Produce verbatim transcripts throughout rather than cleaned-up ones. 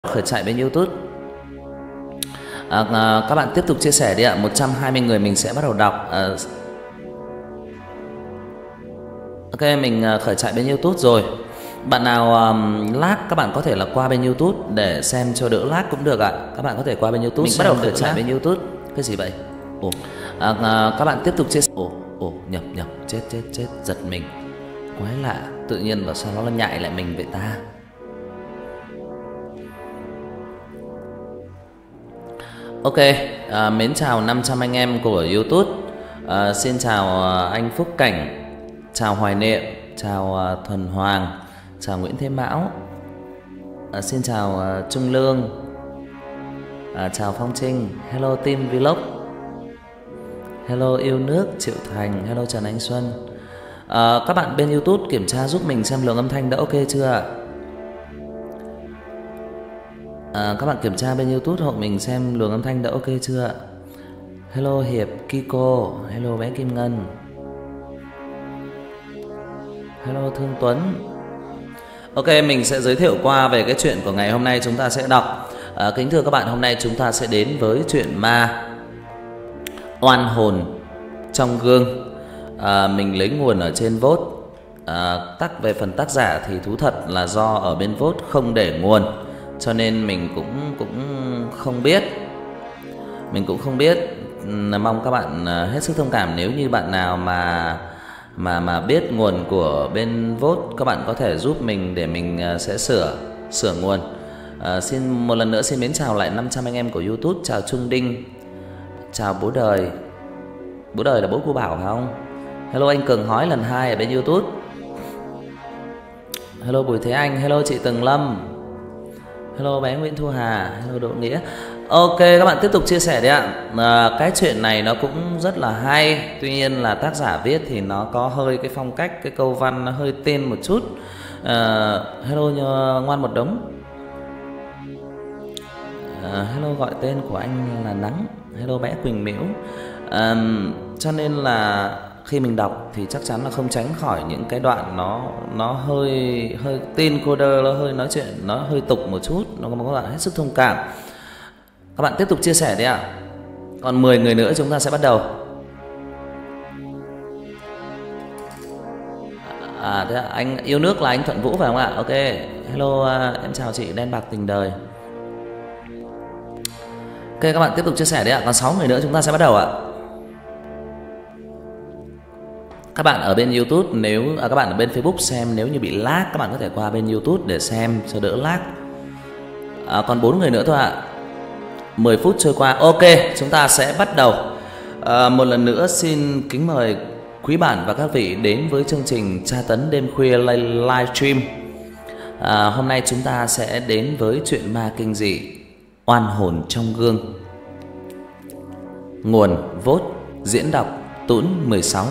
khởi chạy bên YouTube. À, à, các bạn tiếp tục chia sẻ đi ạ. một trăm hai mươi người mình sẽ bắt đầu đọc. à, Ok, mình khởi chạy bên YouTube rồi. Bạn nào um, lag các bạn có thể là qua bên YouTube để xem cho đỡ lag cũng được ạ. Các bạn có thể qua bên YouTube. Mình bắt đầu khởi chạy bên YouTube. Cái gì vậy? Ồ, à, à, các bạn tiếp tục chia sẻ. Ồ, ồ, nhập nhập chết chết chết giật mình. Quái lạ, tự nhiên vào sao nó nhại lại mình vậy ta. Ok, à, mến chào năm trăm anh em của YouTube. à, Xin chào anh Phúc Cảnh, chào Hoài Niệm, chào Thuần Hoàng, chào Nguyễn Thế Mão, à, xin chào Trung Lương, à, chào Phong Trinh, hello team vlog, hello yêu nước Triệu Thành, hello Trần Anh Xuân. à, Các bạn bên YouTube kiểm tra giúp mình xem lượng âm thanh đã ok chưa ạ? À, các bạn kiểm tra bên YouTube hộ mình xem luồng âm thanh đã ok chưa ạ? Hello Hiệp, Kiko, hello bé Kim Ngân, hello Thương Tuấn. Ok, mình sẽ giới thiệu qua về cái chuyện của ngày hôm nay chúng ta sẽ đọc. à, Kính thưa các bạn, hôm nay chúng ta sẽ đến với chuyện ma oan hồn trong gương. à, Mình lấy nguồn ở trên Vote. à, Tắc về phần tác giả thì thú thật là do ở bên Vote không để nguồn, cho nên mình cũng cũng không biết. Mình cũng không biết. Mong các bạn hết sức thông cảm nếu như bạn nào mà mà mà biết nguồn của bên Vote, các bạn có thể giúp mình để mình sẽ sửa sửa nguồn. À, xin một lần nữa xin mến chào lại năm trăm anh em của YouTube. Chào Trung Đinh, chào bố đời. Bố đời là bố của Bảo phải không? Hello anh Cường Hói lần hai ở bên YouTube. Hello Bùi Thế Anh, hello chị Tường Lâm, hello bé Nguyễn Thu Hà, hello Đỗ Nghĩa. Ok, các bạn tiếp tục chia sẻ đi ạ. à, Cái chuyện này nó cũng rất là hay. Tuy nhiên là tác giả viết thì nó có hơi cái phong cách, cái câu văn nó hơi tên một chút. à, Hello ngoan một đống. à, Hello gọi tên của anh là Nắng, hello bé Quỳnh Miễu. à, Cho nên là khi mình đọc thì chắc chắn là không tránh khỏi những cái đoạn nó nó hơi hơi tin coder, nó hơi nói chuyện nó hơi tục một chút, nó có một bạn hết sức thông cảm. Các bạn tiếp tục chia sẻ đi ạ. Còn mười người nữa chúng ta sẽ bắt đầu. À thế à, anh yêu nước là anh Thuận Vũ phải không ạ? Ok, hello, em chào chị Đen Bạc Tình Đời. Ok, các bạn tiếp tục chia sẻ đi ạ. Còn sáu người nữa chúng ta sẽ bắt đầu ạ. Các bạn ở bên YouTube nếu à, các bạn ở bên Facebook xem nếu như bị lag các bạn có thể qua bên YouTube để xem cho đỡ lag. à, Còn bốn người nữa thôi ạ. mười phút trôi qua. Ok, chúng ta sẽ bắt đầu. à, Một lần nữa xin kính mời quý bạn và các vị đến với chương trình tra tấn đêm khuya livestream. à, Hôm nay chúng ta sẽ đến với chuyện ma kinh dị oan hồn trong gương. Nguồn Vote, diễn đọc Tũn mười sáu.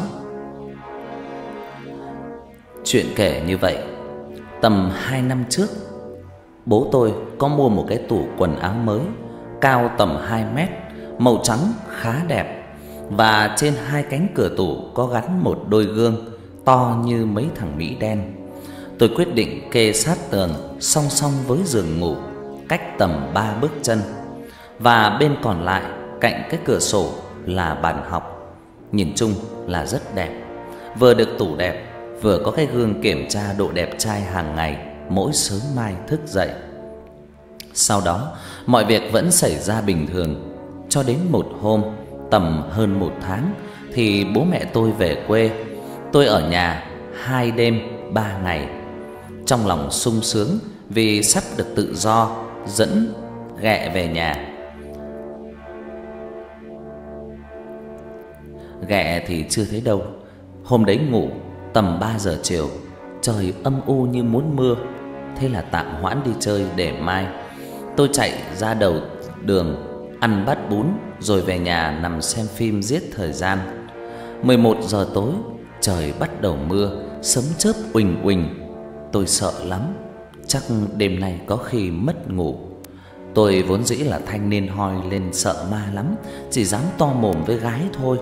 Chuyện kể như vậy. Tầm hai năm trước, bố tôi có mua một cái tủ quần áo mới, cao tầm hai mét, màu trắng khá đẹp. Và trên hai cánh cửa tủ có gắn một đôi gương to như mấy thằng Mỹ đen. Tôi quyết định kê sát tường song song với giường ngủ, cách tầm ba bước chân. Và bên còn lại cạnh cái cửa sổ là bàn học. Nhìn chung là rất đẹp. Vừa được tủ đẹp, vừa có cái gương kiểm tra độ đẹp trai hàng ngày mỗi sớm mai thức dậy. Sau đó mọi việc vẫn xảy ra bình thường, cho đến một hôm tầm hơn một tháng thì bố mẹ tôi về quê. Tôi ở nhà hai đêm ba ngày, trong lòng sung sướng vì sắp được tự do, dẫn ghẹ về nhà. Ghẹ thì chưa thấy đâu. Hôm đấy ngủ tầm ba giờ chiều, trời âm u như muốn mưa. Thế là tạm hoãn đi chơi để mai. Tôi chạy ra đầu đường ăn bát bún rồi về nhà nằm xem phim giết thời gian. Mười một giờ tối, trời bắt đầu mưa, sấm chớp uỳnh uỳnh. Tôi sợ lắm, chắc đêm nay có khi mất ngủ. Tôi vốn dĩ là thanh niên hoi lên sợ ma lắm, chỉ dám to mồm với gái thôi.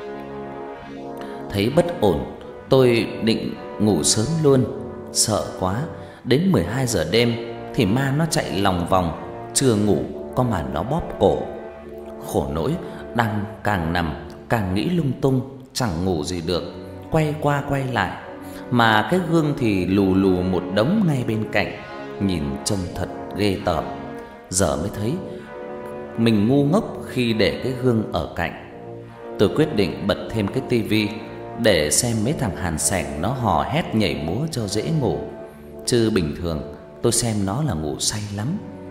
Thấy bất ổn, tôi định ngủ sớm luôn. Sợ quá, đến mười hai giờ đêm thì ma nó chạy lòng vòng, chưa ngủ có mà nó bóp cổ. Khổ nỗi đang càng nằm càng nghĩ lung tung, chẳng ngủ gì được, quay qua quay lại. Mà cái gương thì lù lù một đống ngay bên cạnh, nhìn trông thật ghê tởm. Giờ mới thấy mình ngu ngốc khi để cái gương ở cạnh. Tôi quyết định bật thêm cái tivi để xem mấy thằng hàn sẻng nó hò hét nhảy múa cho dễ ngủ. Chứ bình thường tôi xem nó là ngủ say lắm.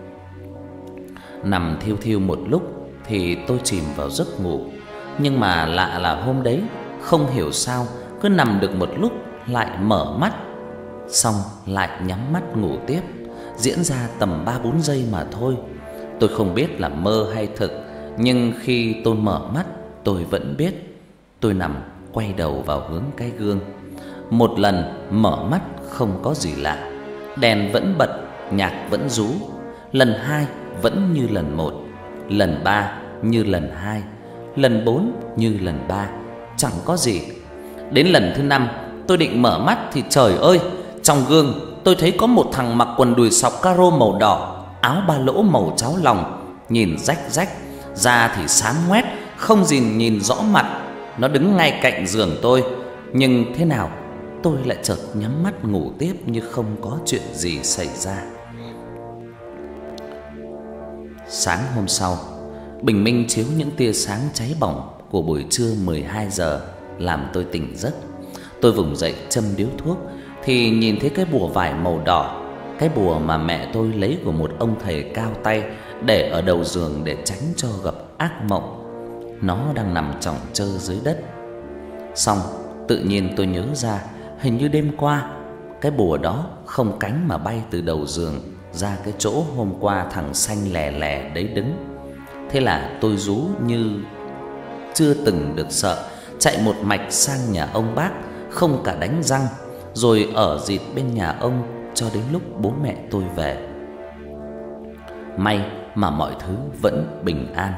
Nằm thiêu thiêu một lúc thì tôi chìm vào giấc ngủ. Nhưng mà lạ là hôm đấy không hiểu sao cứ nằm được một lúc lại mở mắt, xong lại nhắm mắt ngủ tiếp, diễn ra tầm ba bốn giây mà thôi. Tôi không biết là mơ hay thực, nhưng khi tôi mở mắt tôi vẫn biết. Tôi nằm quay đầu vào hướng cái gương. Một lần mở mắt không có gì lạ, đèn vẫn bật, nhạc vẫn rú. Lần hai vẫn như lần một, lần ba như lần hai, lần bốn như lần ba, chẳng có gì. Đến lần thứ năm tôi định mở mắt thì trời ơi, trong gương tôi thấy có một thằng mặc quần đùi sọc caro màu đỏ, áo ba lỗ màu cháo lòng, nhìn rách rách, da thì xám ngoét, không gì nhìn rõ mặt. Nó đứng ngay cạnh giường tôi, nhưng thế nào tôi lại chợt nhắm mắt ngủ tiếp như không có chuyện gì xảy ra. Sáng hôm sau, bình minh chiếu những tia sáng cháy bỏng của buổi trưa mười hai giờ làm tôi tỉnh giấc. Tôi vùng dậy châm điếu thuốc thì nhìn thấy cái bùa vải màu đỏ, cái bùa mà mẹ tôi lấy của một ông thầy cao tay để ở đầu giường để tránh cho gặp ác mộng. Nó đang nằm chỏng chơ dưới đất. Xong tự nhiên tôi nhớ ra, hình như đêm qua cái bùa đó không cánh mà bay từ đầu giường ra cái chỗ hôm qua thằng xanh lè lè đấy đứng. Thế là tôi rú như chưa từng được sợ, chạy một mạch sang nhà ông bác, không cả đánh răng, rồi ở dịt bên nhà ông cho đến lúc bố mẹ tôi về. May mà mọi thứ vẫn bình an.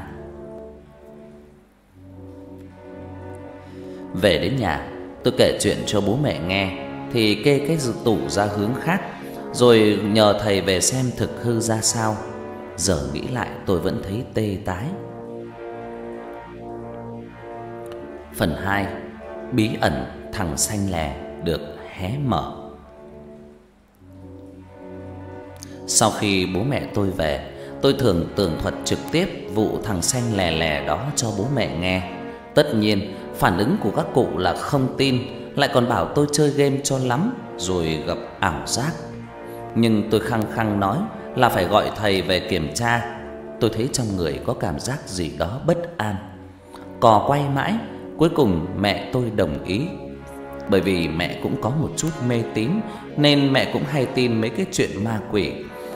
Về đến nhà, tôi kể chuyện cho bố mẹ nghe thì kê cái tủ ra hướng khác, rồi nhờ thầy về xem thực hư ra sao. Giờ nghĩ lại tôi vẫn thấy tê tái. Phần hai, bí ẩn thằng xanh lè được hé mở. Sau khi bố mẹ tôi về, tôi thường tường thuật trực tiếp vụ thằng xanh lè lè đó cho bố mẹ nghe. Tất nhiên phản ứng của các cụ là không tin, lại còn bảo tôi chơi game cho lắm rồi gặp ảo giác. Nhưng tôi khăng khăng nói là phải gọi thầy về kiểm tra. Tôi thấy trong người có cảm giác gì đó bất an. Cò quay mãi, cuối cùng mẹ tôi đồng ý. Bởi vì mẹ cũng có một chút mê tín, nên mẹ cũng hay tin mấy cái chuyện ma quỷ.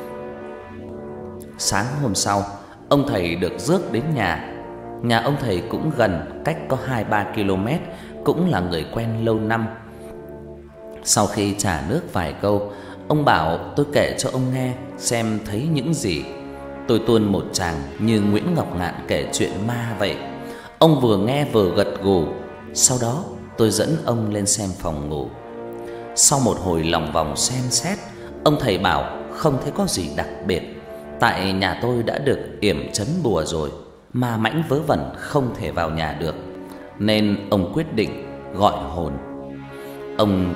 Sáng hôm sau, ông thầy được rước đến nhà. Nhà ông thầy cũng gần, cách có hai ba ki lô mét, cũng là người quen lâu năm. Sau khi trà nước vài câu, ông bảo tôi kể cho ông nghe xem thấy những gì. Tôi tuôn một tràng như Nguyễn Ngọc Ngạn kể chuyện ma vậy. Ông vừa nghe vừa gật gù. Sau đó tôi dẫn ông lên xem phòng ngủ. Sau một hồi lòng vòng xem xét, ông thầy bảo không thấy có gì đặc biệt, tại nhà tôi đã được yểm trấn bùa rồi, ma mãnh vớ vẩn không thể vào nhà được. Nên ông quyết định gọi hồn. Ông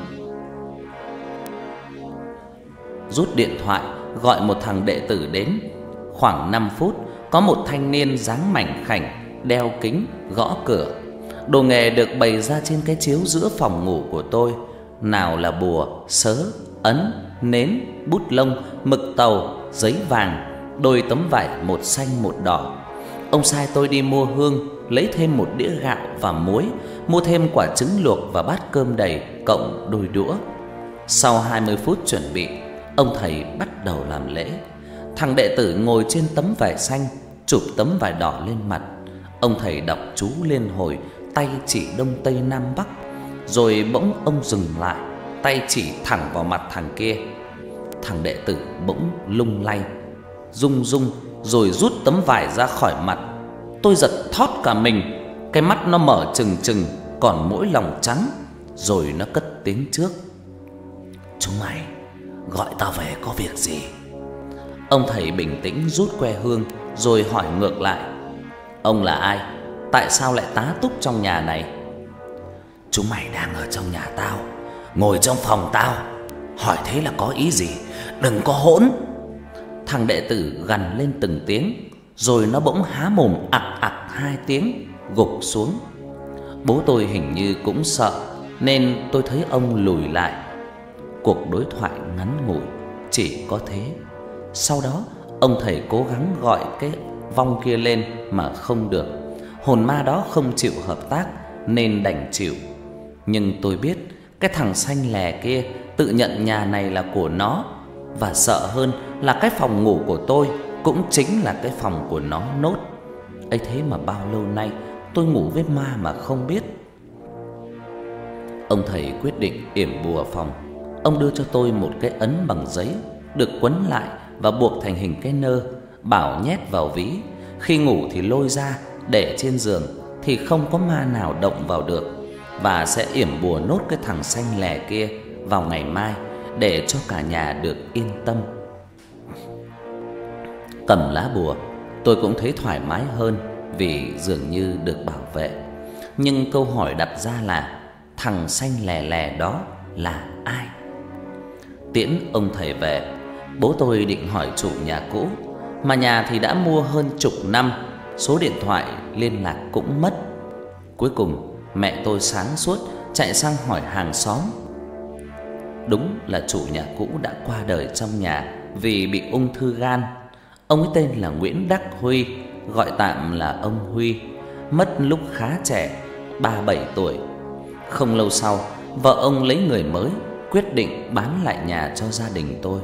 rút điện thoại gọi một thằng đệ tử đến. Khoảng năm phút, có một thanh niên dáng mảnh khảnh, đeo kính, gõ cửa. Đồ nghề được bày ra trên cái chiếu giữa phòng ngủ của tôi. Nào là bùa, sớ, ấn, nến, bút lông, mực tàu, giấy vàng, đôi tấm vải một xanh một đỏ. Ông sai tôi đi mua hương, lấy thêm một đĩa gạo và muối, mua thêm quả trứng luộc và bát cơm đầy, cộng đôi đũa. Sau hai mươi phút chuẩn bị, ông thầy bắt đầu làm lễ. Thằng đệ tử ngồi trên tấm vải xanh, chụp tấm vải đỏ lên mặt. Ông thầy đọc chú liên hồi, tay chỉ đông tây nam bắc. Rồi bỗng ông dừng lại, tay chỉ thẳng vào mặt thằng kia. Thằng đệ tử bỗng lung lay, rung rung, rồi rút tấm vải ra khỏi mặt. Tôi giật thót cả mình. Cái mắt nó mở trừng trừng, còn mỗi lòng trắng. Rồi nó cất tiếng trước: "Chúng mày gọi tao về có việc gì?" Ông thầy bình tĩnh rút que hương rồi hỏi ngược lại: Ông là ai? Tại sao lại tá túc trong nhà này? Chúng mày đang ở trong nhà tao, ngồi trong phòng tao, hỏi thế là có ý gì? Đừng có hỗn. Thằng đệ tử gằn lên từng tiếng, rồi nó bỗng há mồm ặc ặc hai tiếng, gục xuống. Bố tôi hình như cũng sợ, nên tôi thấy ông lùi lại. Cuộc đối thoại ngắn ngủi chỉ có thế. Sau đó ông thầy cố gắng gọi cái vong kia lên mà không được. Hồn ma đó không chịu hợp tác nên đành chịu. Nhưng tôi biết cái thằng xanh lè kia tự nhận nhà này là của nó, và sợ hơn là cái phòng ngủ của tôi cũng chính là cái phòng của nó nốt. Ấy thế mà bao lâu nay tôi ngủ với ma mà không biết. Ông thầy quyết định yểm bùa phòng. Ông đưa cho tôi một cái ấn bằng giấy, được quấn lại và buộc thành hình cái nơ, bảo nhét vào ví. Khi ngủ thì lôi ra, để trên giường thì không có ma nào động vào được. Và sẽ yểm bùa nốt cái thằng xanh lè kia vào ngày mai, để cho cả nhà được yên tâm. Cầm lá bùa, tôi cũng thấy thoải mái hơn vì dường như được bảo vệ. Nhưng câu hỏi đặt ra là thằng xanh lè lè đó là ai? Tiễn ông thầy về, bố tôi định hỏi chủ nhà cũ, mà nhà thì đã mua hơn chục năm, số điện thoại liên lạc cũng mất. Cuối cùng mẹ tôi sáng suốt chạy sang hỏi hàng xóm. Đúng là chủ nhà cũ đã qua đời trong nhà vì bị ung thư gan. Ông ấy tên là Nguyễn Đắc Huy, gọi tạm là ông Huy, mất lúc khá trẻ, ba mươi bảy tuổi. Không lâu sau, vợ ông lấy người mới, quyết định bán lại nhà cho gia đình tôi.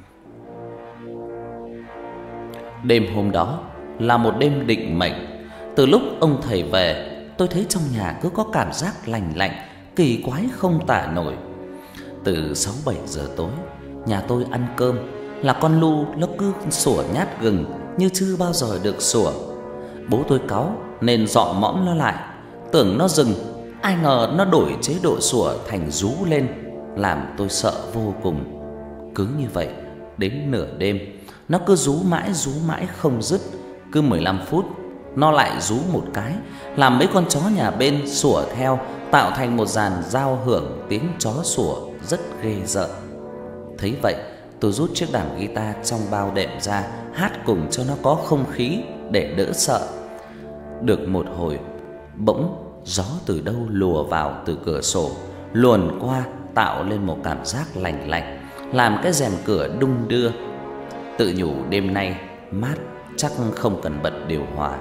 Đêm hôm đó là một đêm định mệnh. Từ lúc ông thầy về, tôi thấy trong nhà cứ có cảm giác lành lạnh, kỳ quái không tả nổi. Từ sáu bảy giờ tối, nhà tôi ăn cơm là con lu nó cứ sủa nhát gừng như chưa bao giờ được sủa. Bố tôi cáu nên dọn mõm nó lại, tưởng nó dừng, ai ngờ nó đổi chế độ sủa thành rú lên, làm tôi sợ vô cùng. Cứ như vậy đến nửa đêm, nó cứ rú mãi rú mãi không dứt. Cứ mười lăm phút nó lại rú một cái, làm mấy con chó nhà bên sủa theo, tạo thành một dàn giao hưởng tiếng chó sủa rất ghê rợn. Thấy vậy, tôi rút chiếc đàn guitar trong bao đệm ra, hát cùng cho nó có không khí để đỡ sợ. Được một hồi, bỗng gió từ đâu lùa vào từ cửa sổ, luồn qua tạo lên một cảm giác lành lạnh, làm cái rèm cửa đung đưa. Tự nhủ đêm nay mát, chắc không cần bật điều hòa.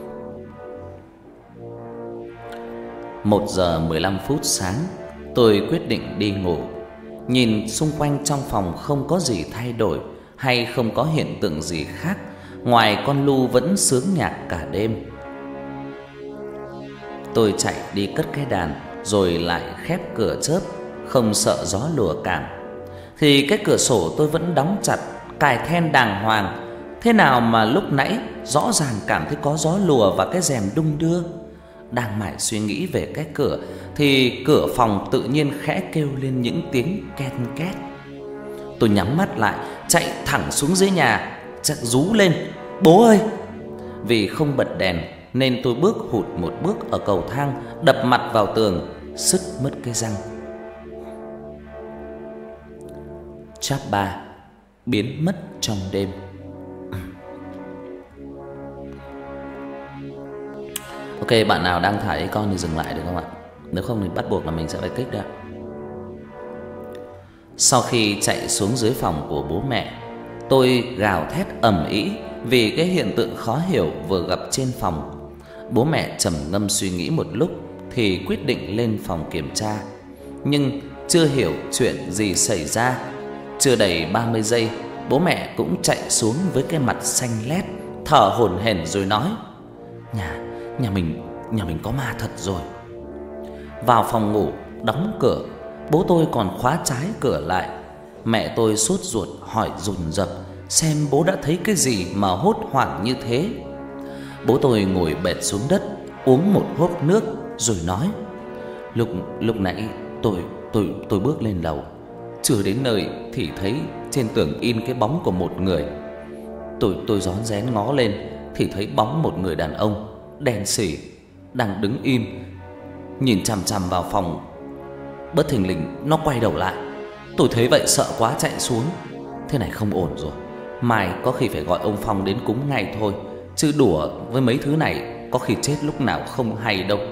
Một giờ mười lăm phút sáng, tôi quyết định đi ngủ. Nhìn xung quanh trong phòng không có gì thay đổi, hay không có hiện tượng gì khác, ngoài con lu vẫn sướng nhạc cả đêm. Tôi chạy đi cất cái đàn, rồi lại khép cửa chớp, không sợ gió lùa cản. Thì cái cửa sổ tôi vẫn đóng chặt, cài then đàng hoàng. Thế nào mà lúc nãy rõ ràng cảm thấy có gió lùa và cái rèm đung đưa. Đang mải suy nghĩ về cái cửa thì cửa phòng tự nhiên khẽ kêu lên những tiếng ken két. Tôi nhắm mắt lại, chạy thẳng xuống dưới nhà, chắc rú lên: "Bố ơi!" Vì không bật đèn nên tôi bước hụt một bước ở cầu thang, đập mặt vào tường, sứt mất cái răng. Chap ba biến mất trong đêm. Ok, bạn nào đang thả con thì dừng lại được không ạ? Nếu không thì bắt buộc là mình sẽ phải kích ra. Sau khi chạy xuống dưới phòng của bố mẹ, tôi gào thét ầm ĩ vì cái hiện tượng khó hiểu vừa gặp trên phòng. Bố mẹ trầm ngâm suy nghĩ một lúc thì quyết định lên phòng kiểm tra. Nhưng chưa hiểu chuyện gì xảy ra, chưa đầy ba mươi giây, bố mẹ cũng chạy xuống với cái mặt xanh lét, thở hổn hển rồi nói: Nhà, nhà mình, nhà mình có ma thật rồi. Vào phòng ngủ, đóng cửa, bố tôi còn khóa trái cửa lại. Mẹ tôi sốt ruột hỏi dồn dập xem bố đã thấy cái gì mà hốt hoảng như thế. Bố tôi ngồi bệt xuống đất, uống một hớp nước rồi nói: Lúc lúc nãy tôi tôi tôi bước lên lầu, chưa đến nơi thì thấy trên tường in cái bóng của một người. Tôi tôi rón rén ngó lên thì thấy bóng một người đàn ông đen sì đang đứng im nhìn chằm chằm vào phòng. Bất thình lình nó quay đầu lại. Tôi thấy vậy sợ quá chạy xuống. Thế này không ổn rồi, mai có khi phải gọi ông Phong đến cúng ngay thôi, chứ đùa với mấy thứ này có khi chết lúc nào không hay đâu.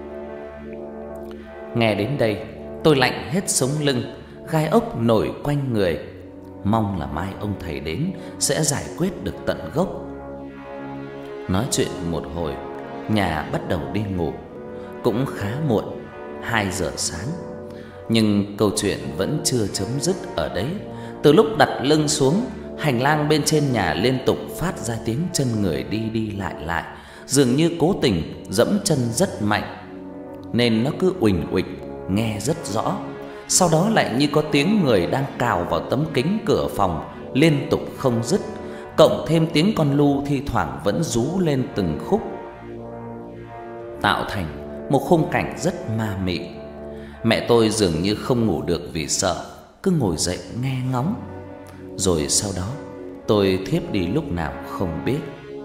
Nghe đến đây tôi lạnh hết sống lưng, gai ốc nổi quanh người. Mong là mai ông thầy đến sẽ giải quyết được tận gốc. Nói chuyện một hồi, nhà bắt đầu đi ngủ. Cũng khá muộn, hai giờ sáng. Nhưng câu chuyện vẫn chưa chấm dứt ở đấy. Từ lúc đặt lưng xuống, hành lang bên trên nhà liên tục phát ra tiếng chân người đi đi lại lại, dường như cố tình dẫm chân rất mạnh, nên nó cứ uỳnh uịch nghe rất rõ. Sau đó lại như có tiếng người đang cào vào tấm kính cửa phòng liên tục không dứt, cộng thêm tiếng con lu thi thoảng vẫn rú lên từng khúc, tạo thành một khung cảnh rất ma mị. Mẹ tôi dường như không ngủ được vì sợ, cứ ngồi dậy nghe ngóng. Rồi sau đó tôi thiếp đi lúc nào không biết.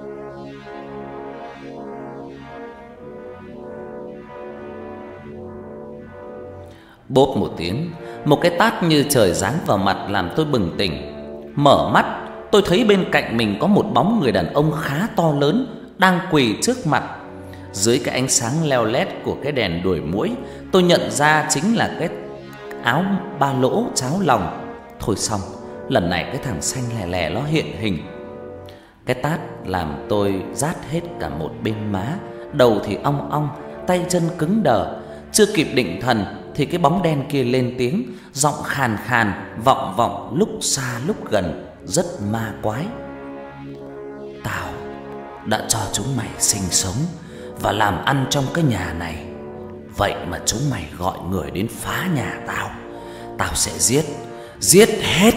Bốp một tiếng, một cái tát như trời giáng vào mặt làm tôi bừng tỉnh. Mở mắt, tôi thấy bên cạnh mình có một bóng người đàn ông khá to lớn đang quỳ trước mặt. Dưới cái ánh sáng leo lét của cái đèn đuổi muỗi, tôi nhận ra chính là cái áo ba lỗ cháo lòng. Thôi xong, lần này cái thằng xanh lè lè nó hiện hình. Cái tát làm tôi rát hết cả một bên má, đầu thì ong ong, tay chân cứng đờ. Chưa kịp định thần thì cái bóng đen kia lên tiếng, giọng khàn khàn, vọng vọng lúc xa lúc gần, rất ma quái. Tao đã cho chúng mày sinh sống và làm ăn trong cái nhà này, vậy mà chúng mày gọi người đến phá nhà tao, tao sẽ giết, giết hết.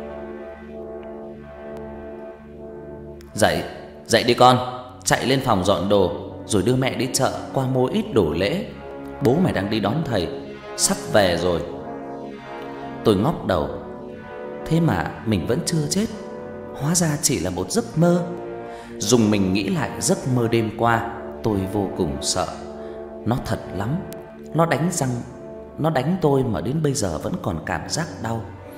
Dậy, dậy đi con, chạy lên phòng dọn đồ, rồi đưa mẹ đi chợ qua mua ít đồ lễ. Bố mày đang đi đón thầy, sắp về rồi. Tôi ngóc đầu, thế mà mình vẫn chưa chết. Hóa ra chỉ là một giấc mơ. Dùng mình nghĩ lại giấc mơ đêm qua, tôi vô cùng sợ. Nó thật lắm. Nó đánh răng, nó đánh tôi mà đến bây giờ vẫn còn cảm giác đau.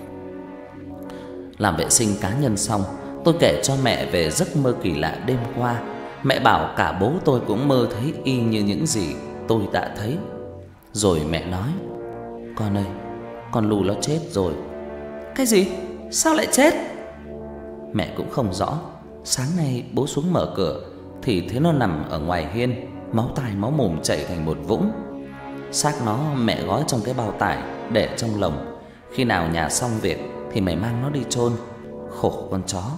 Làm vệ sinh cá nhân xong, tôi kể cho mẹ về giấc mơ kỳ lạ đêm qua. Mẹ bảo cả bố tôi cũng mơ thấy y như những gì tôi đã thấy. Rồi mẹ nói: "Con ơi, con Lu nó chết rồi." "Cái gì? Sao lại chết?" Mẹ cũng không rõ. Sáng nay bố xuống mở cửa thì thấy nó nằm ở ngoài hiên, máu tai máu mồm chảy thành một vũng. Xác nó mẹ gói trong cái bao tải để trong lồng. Khi nào nhà xong việc thì mày mang nó đi chôn. Khổ con chó.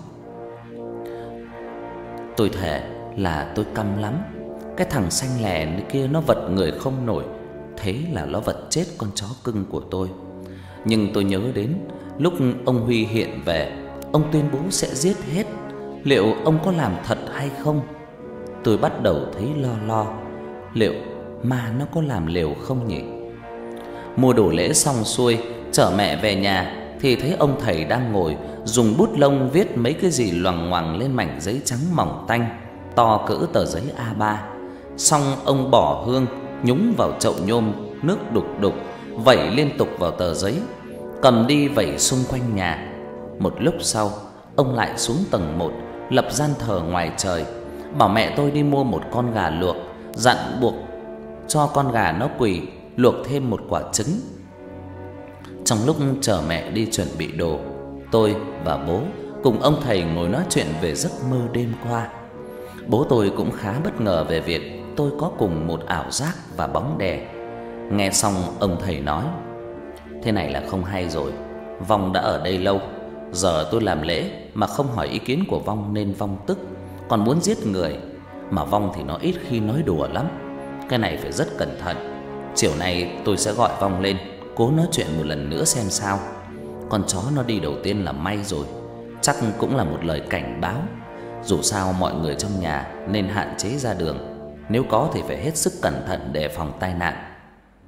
Tôi thề là tôi căm lắm. Cái thằng xanh lè kia nó vật người không nổi, thế là nó vật chết con chó cưng của tôi. Nhưng tôi nhớ đến lúc ông Huy hiện về, ông tuyên bố sẽ giết hết. Liệu ông có làm thật hay không? Tôi bắt đầu thấy lo lo. Liệu ma nó có làm liều không nhỉ? Mua đồ lễ xong xuôi, chở mẹ về nhà thì thấy ông thầy đang ngồi dùng bút lông viết mấy cái gì loằng ngoằng lên mảnh giấy trắng mỏng tanh, to cỡ tờ giấy a ba. Xong ông bỏ hương nhúng vào chậu nhôm, nước đục đục vẩy liên tục vào tờ giấy, cầm đi vẩy xung quanh nhà. Một lúc sau, ông lại xuống tầng một, lập gian thờ ngoài trời, bảo mẹ tôi đi mua một con gà luộc, dặn buộc cho con gà nó quỳ, luộc thêm một quả trứng. Trong lúc chờ mẹ đi chuẩn bị đồ, tôi và bố cùng ông thầy ngồi nói chuyện về giấc mơ đêm qua. Bố tôi cũng khá bất ngờ về việc tôi có cùng một ảo giác và bóng đè. Nghe xong ông thầy nói: "Thế này là không hay rồi. Vong đã ở đây lâu, giờ tôi làm lễ mà không hỏi ý kiến của Vong nên Vong tức, còn muốn giết người. Mà Vong thì nó ít khi nói đùa lắm. Cái này phải rất cẩn thận. Chiều nay tôi sẽ gọi Vong lên, cố nói chuyện một lần nữa xem sao. Con chó nó đi đầu tiên là may rồi, chắc cũng là một lời cảnh báo. Dù sao mọi người trong nhà nên hạn chế ra đường, nếu có thì phải hết sức cẩn thận để phòng tai nạn."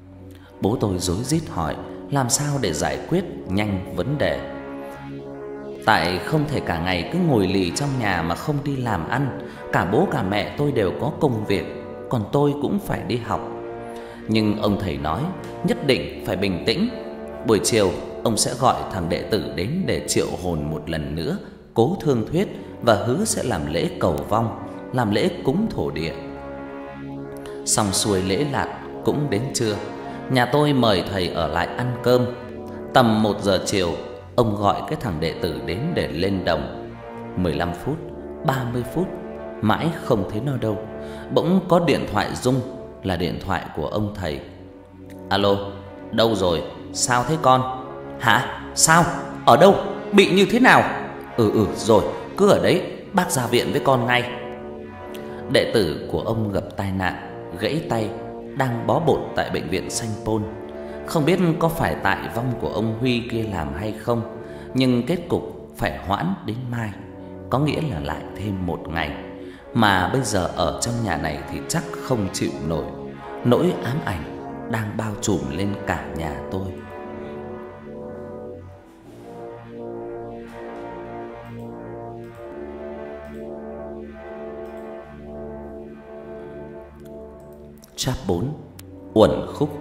Bố tôi rối rít hỏi làm sao để giải quyết nhanh vấn đề. Tại không thể cả ngày cứ ngồi lì trong nhà mà không đi làm ăn. Cả bố cả mẹ tôi đều có công việc, còn tôi cũng phải đi học. Nhưng ông thầy nói nhất định phải bình tĩnh. Buổi chiều ông sẽ gọi thằng đệ tử đến để triệu hồn một lần nữa, cố thương thuyết và hứa sẽ làm lễ cầu vong, làm lễ cúng thổ địa. Xong xuôi lễ lạt cũng đến trưa. Nhà tôi mời thầy ở lại ăn cơm. Tầm một giờ chiều, ông gọi cái thằng đệ tử đến để lên đồng. Mười lăm phút, ba mươi phút, mãi không thấy nó đâu. Bỗng có điện thoại rung, là điện thoại của ông thầy. Alo, đâu rồi? Sao thế con? Hả? Sao? Ở đâu? Bị như thế nào? Ừ ừ rồi, cứ ở đấy, bác ra viện với con ngay. Đệ tử của ông gặp tai nạn, gãy tay, đang bó bột tại bệnh viện Sanh Pôn. Không biết có phải tại vong của ông Huy kia làm hay không, nhưng kết cục phải hoãn đến mai, có nghĩa là lại thêm một ngày. Mà bây giờ ở trong nhà này thì chắc không chịu nổi. Nỗi ám ảnh đang bao trùm lên cả nhà tôi. Chap bốn. Uẩn khúc.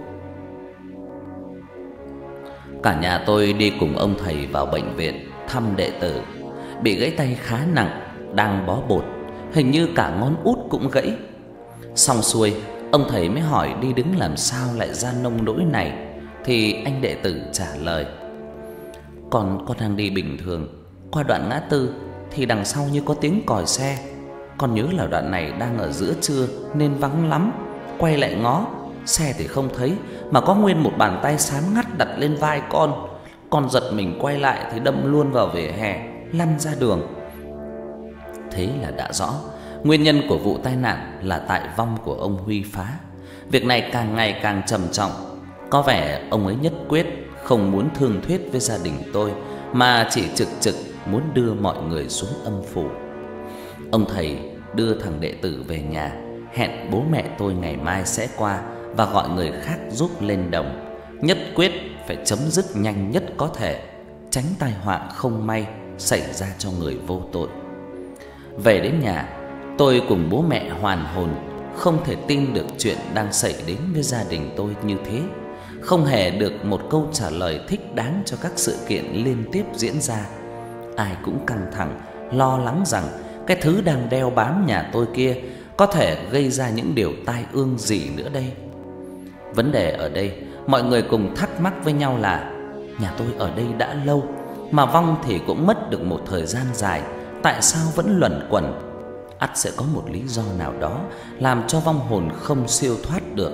Cả nhà tôi đi cùng ông thầy vào bệnh viện thăm đệ tử. Bị gãy tay khá nặng, đang bó bột, hình như cả ngón út cũng gãy. Xong xuôi, ông thầy mới hỏi đi đứng làm sao lại ra nông nỗi này. Thì anh đệ tử trả lời: Con con đang đi bình thường, qua đoạn ngã tư thì đằng sau như có tiếng còi xe. Con nhớ là đoạn này đang ở giữa trưa nên vắng lắm. Quay lại ngó, xe thì không thấy, mà có nguyên một bàn tay xám ngắt đặt lên vai con. Con giật mình quay lại thì đâm luôn vào vỉa hè, lăn ra đường. Thế là đã rõ, nguyên nhân của vụ tai nạn là tại vong của ông Huy phá. Việc này càng ngày càng trầm trọng. Có vẻ ông ấy nhất quyết không muốn thương thuyết với gia đình tôi, mà chỉ trực trực muốn đưa mọi người xuống âm phủ. Ông thầy đưa thằng đệ tử về nhà, hẹn bố mẹ tôi ngày mai sẽ qua và gọi người khác giúp lên đồng. Nhất quyết phải chấm dứt nhanh nhất có thể, tránh tai họa không may xảy ra cho người vô tội. Về đến nhà, tôi cùng bố mẹ hoàn hồn, không thể tin được chuyện đang xảy đến với gia đình tôi như thế. Không hề được một câu trả lời thích đáng cho các sự kiện liên tiếp diễn ra. Ai cũng căng thẳng, lo lắng rằng cái thứ đang đeo bám nhà tôi kia có thể gây ra những điều tai ương gì nữa đây. Vấn đề ở đây, mọi người cùng thắc mắc với nhau là nhà tôi ở đây đã lâu, mà vong thì cũng mất được một thời gian dài, tại sao vẫn luẩn quẩn? Ắt sẽ có một lý do nào đó làm cho vong hồn không siêu thoát được.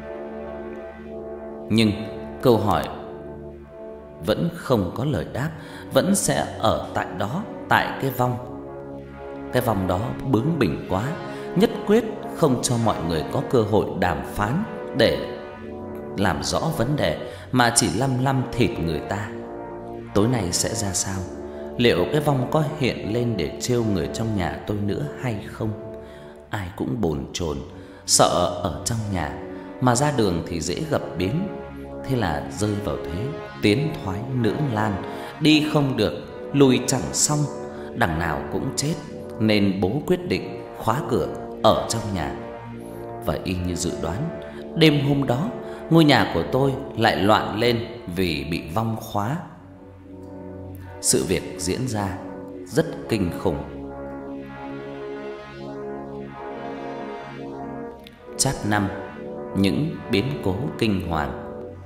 Nhưng câu hỏi vẫn không có lời đáp, vẫn sẽ ở tại đó, tại cái vong. Cái vong đó bướng bỉnh quá, nhất quyết không cho mọi người có cơ hội đàm phán để làm rõ vấn đề, mà chỉ lăm lăm thịt người ta. Tối nay sẽ ra sao? Liệu cái vong có hiện lên để trêu người trong nhà tôi nữa hay không? Ai cũng bồn chồn, sợ ở trong nhà, mà ra đường thì dễ gặp biến. Thế là rơi vào thế tiến thoái lưỡng lan, đi không được, lùi chẳng xong, đằng nào cũng chết. Nên bố quyết định khóa cửa ở trong nhà. Và y như dự đoán, đêm hôm đó ngôi nhà của tôi lại loạn lên vì bị vong khóa. Sự việc diễn ra rất kinh khủng. Chap năm. Những biến cố kinh hoàng.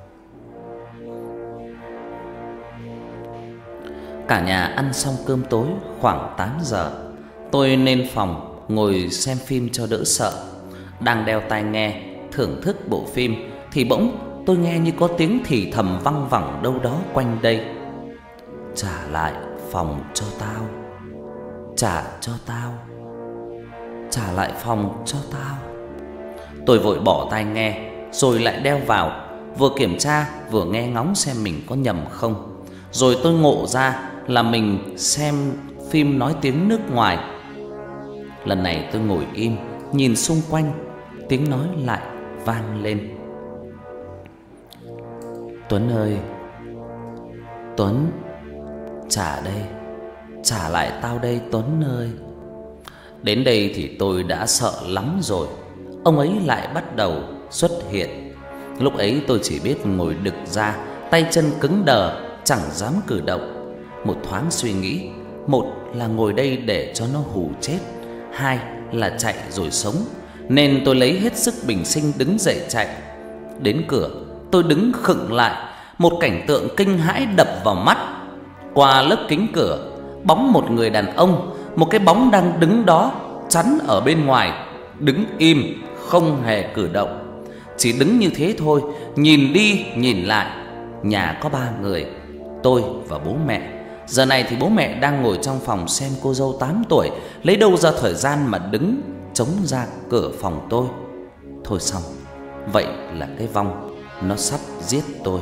Cả nhà ăn xong cơm tối khoảng tám giờ. Tôi lên phòng ngồi xem phim cho đỡ sợ. Đang đeo tai nghe thưởng thức bộ phim thì bỗng tôi nghe như có tiếng thì thầm văng vẳng đâu đó quanh đây: Trả lại phòng cho tao, trả cho tao, trả lại phòng cho tao. Tôi vội bỏ tai nghe rồi lại đeo vào, vừa kiểm tra vừa nghe ngóng xem mình có nhầm không. Rồi tôi ngộ ra là mình xem phim nói tiếng nước ngoài. Lần này tôi ngồi im, nhìn xung quanh, tiếng nói lại vang lên: Tuấn ơi, Tuấn, trả đây, trả lại tao đây Tuấn ơi. Đến đây thì tôi đã sợ lắm rồi. Ông ấy lại bắt đầu xuất hiện. Lúc ấy tôi chỉ biết ngồi đực ra, tay chân cứng đờ, chẳng dám cử động. Một thoáng suy nghĩ, một là ngồi đây để cho nó hù chết, hai là chạy rồi sống, nên tôi lấy hết sức bình sinh đứng dậy chạy. Đến cửa, tôi đứng khựng lại. Một cảnh tượng kinh hãi đập vào mắt. Qua lớp kính cửa, bóng một người đàn ông, một cái bóng đang đứng đó chắn ở bên ngoài, đứng im không hề cử động. Chỉ đứng như thế thôi, nhìn đi nhìn lại. Nhà có ba người, tôi và bố mẹ. Giờ này thì bố mẹ đang ngồi trong phòng xem cô dâu tám tuổi lấy đâu ra thời gian mà đứng chống ra cửa phòng tôi. Thôi xong, vậy là cái vong nó sắp giết tôi.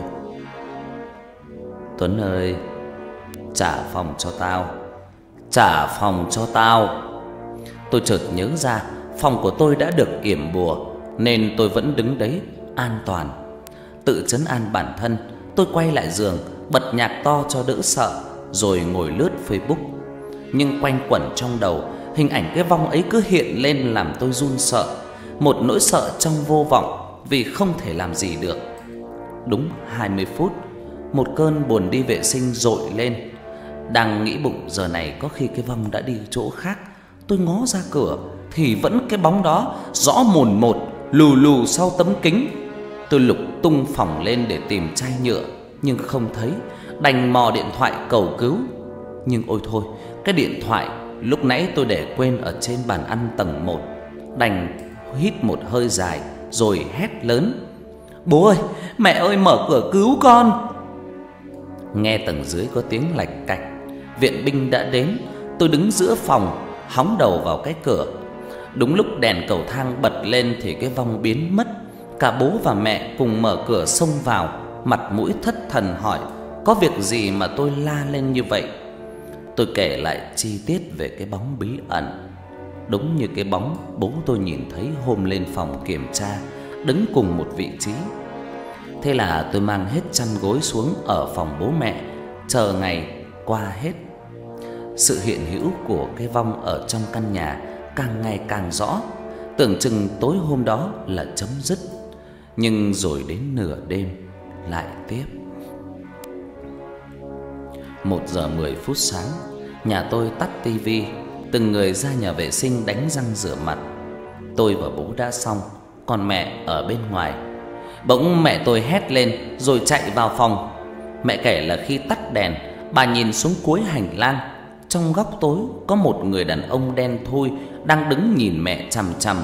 Tuấn ơi, trả phòng cho tao, trả phòng cho tao. Tôi chợt nhớ ra phòng của tôi đã được yểm bùa, nên tôi vẫn đứng đấy an toàn. Tự trấn an bản thân, tôi quay lại giường, bật nhạc to cho đỡ sợ, rồi ngồi lướt Facebook. Nhưng quanh quẩn trong đầu, hình ảnh cái vong ấy cứ hiện lên làm tôi run sợ. Một nỗi sợ trong vô vọng, vì không thể làm gì được. Đúng hai mươi phút, một cơn buồn đi vệ sinh dội lên. Đang nghĩ bụng giờ này có khi cái vong đã đi chỗ khác. Tôi ngó ra cửa thì vẫn cái bóng đó rõ mồn một, lù lù sau tấm kính. Tôi lục tung phòng lên để tìm chai nhựa, nhưng không thấy. Đành mò điện thoại cầu cứu. Nhưng ôi thôi, cái điện thoại lúc nãy tôi để quên ở trên bàn ăn tầng một. Đành hít một hơi dài rồi hét lớn: "Bố ơi, mẹ ơi, mở cửa cứu con!" Nghe tầng dưới có tiếng lạch cạch. Viện binh đã đến. Tôi đứng giữa phòng, hóng đầu vào cái cửa. Đúng lúc đèn cầu thang bật lên thì cái vong biến mất. Cả bố và mẹ cùng mở cửa xông vào, mặt mũi thất thần hỏi có việc gì mà tôi la lên như vậy. Tôi kể lại chi tiết về cái bóng bí ẩn, đúng như cái bóng bố tôi nhìn thấy hôm lên phòng kiểm tra, đứng cùng một vị trí. Thế là tôi mang hết chăn gối xuống ở phòng bố mẹ, chờ ngày qua hết. Sự hiện hữu của cái vong ở trong căn nhà càng ngày càng rõ. Tưởng chừng tối hôm đó là chấm dứt, nhưng rồi đến nửa đêm lại tiếp. Một giờ mười phút sáng, nhà tôi tắt tivi, từng người ra nhà vệ sinh đánh răng rửa mặt. Tôi và bố đã xong, còn mẹ ở bên ngoài. Bỗng mẹ tôi hét lên rồi chạy vào phòng. Mẹ kể là khi tắt đèn, bà nhìn xuống cuối hành lang. Trong góc tối có một người đàn ông đen thui đang đứng nhìn mẹ chằm chằm.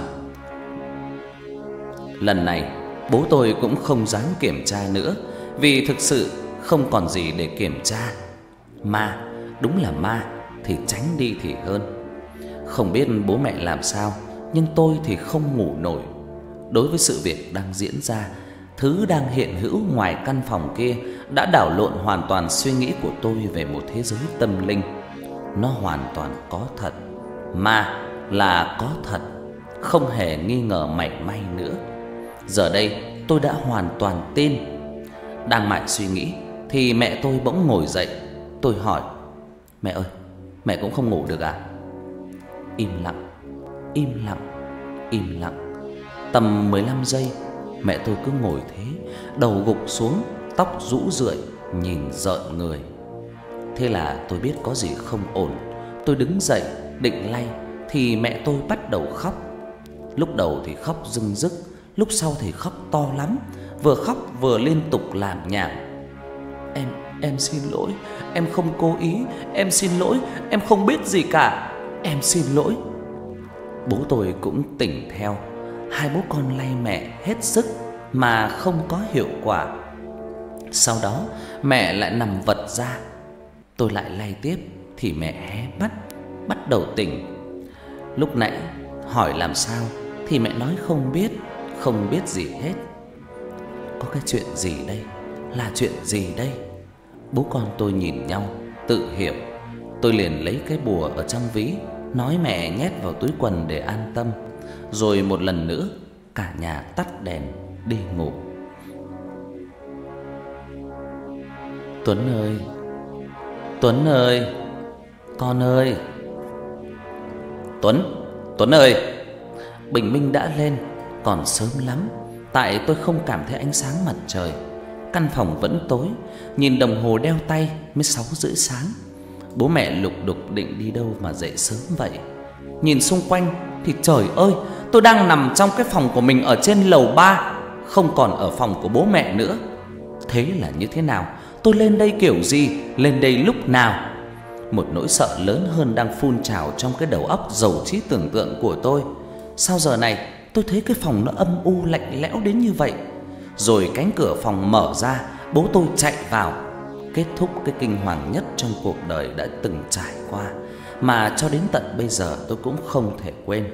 Lần này bố tôi cũng không dám kiểm tra nữa, vì thực sự không còn gì để kiểm tra. Ma, đúng là ma, thì tránh đi thì hơn. Không biết bố mẹ làm sao, nhưng tôi thì không ngủ nổi. Đối với sự việc đang diễn ra, thứ đang hiện hữu ngoài căn phòng kia đã đảo lộn hoàn toàn suy nghĩ của tôi về một thế giới tâm linh. Nó hoàn toàn có thật. Ma là có thật, không hề nghi ngờ mảy may nữa. Giờ đây tôi đã hoàn toàn tin. Đang mải suy nghĩ thì mẹ tôi bỗng ngồi dậy. Tôi hỏi: "Mẹ ơi, mẹ cũng không ngủ được à?" Im lặng, im lặng, im lặng. Tầm mười lăm giây, mẹ tôi cứ ngồi thế, đầu gục xuống, tóc rũ rượi, nhìn rợn người. Thế là tôi biết có gì không ổn. Tôi đứng dậy định lay thì mẹ tôi bắt đầu khóc. Lúc đầu thì khóc rưng rức, lúc sau thì khóc to lắm, vừa khóc vừa liên tục làm nhảm: Em, em xin lỗi, em không cố ý, em xin lỗi, em không biết gì cả, em xin lỗi." Bố tôi cũng tỉnh theo. Hai bố con lay mẹ hết sức mà không có hiệu quả. Sau đó mẹ lại nằm vật ra. Tôi lại lay tiếp thì mẹ hé mắt, bắt đầu tỉnh. Lúc nãy hỏi làm sao thì mẹ nói không biết, không biết gì hết. Có cái chuyện gì đây? Là chuyện gì đây? Bố con tôi nhìn nhau, tự hiểu. Tôi liền lấy cái bùa ở trong ví, nói mẹ nhét vào túi quần để an tâm. Rồi một lần nữa cả nhà tắt đèn đi ngủ. Tuấn ơi, Tuấn ơi, Con ơi! Tuấn! Tuấn ơi! Bình minh đã lên, còn sớm lắm. Tại tôi không cảm thấy ánh sáng mặt trời. Căn phòng vẫn tối. Nhìn đồng hồ đeo tay mới sáu rưỡi sáng. Bố mẹ lục đục định đi đâu mà dậy sớm vậy? Nhìn xung quanh thì trời ơi, tôi đang nằm trong cái phòng của mình ở trên lầu ba, không còn ở phòng của bố mẹ nữa. Thế là như thế nào? Tôi lên đây kiểu gì? Lên đây lúc nào? Một nỗi sợ lớn hơn đang phun trào trong cái đầu óc giàu trí tưởng tượng của tôi. Sao giờ này tôi thấy cái phòng nó âm u lạnh lẽo đến như vậy? Rồi cánh cửa phòng mở ra, bố tôi chạy vào. Kết thúc cái kinh hoàng nhất trong cuộc đời đã từng trải qua, mà cho đến tận bây giờ tôi cũng không thể quên.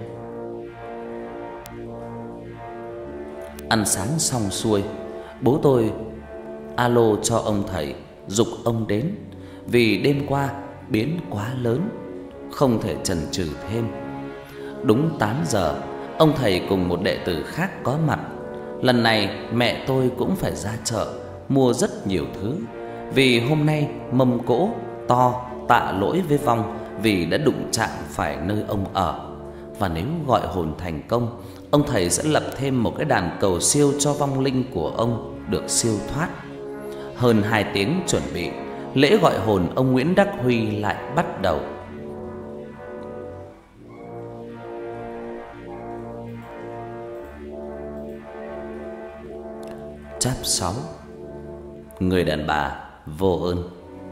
Ăn sáng xong xuôi, bố tôi alo cho ông thầy, giục ông đến. Vì đêm qua biến quá lớn, không thể chần chừ thêm. Đúng tám giờ, ông thầy cùng một đệ tử khác có mặt. Lần này mẹ tôi cũng phải ra chợ mua rất nhiều thứ, vì hôm nay mâm cỗ to tạ lỗi với vong vì đã đụng chạm phải nơi ông ở. Và nếu gọi hồn thành công, ông thầy sẽ lập thêm một cái đàn cầu siêu cho vong linh của ông được siêu thoát. Hơn hai tiếng chuẩn bị, lễ gọi hồn ông Nguyễn Đắc Huy lại bắt đầu. Chap sáu. Người đàn bà vô ơn.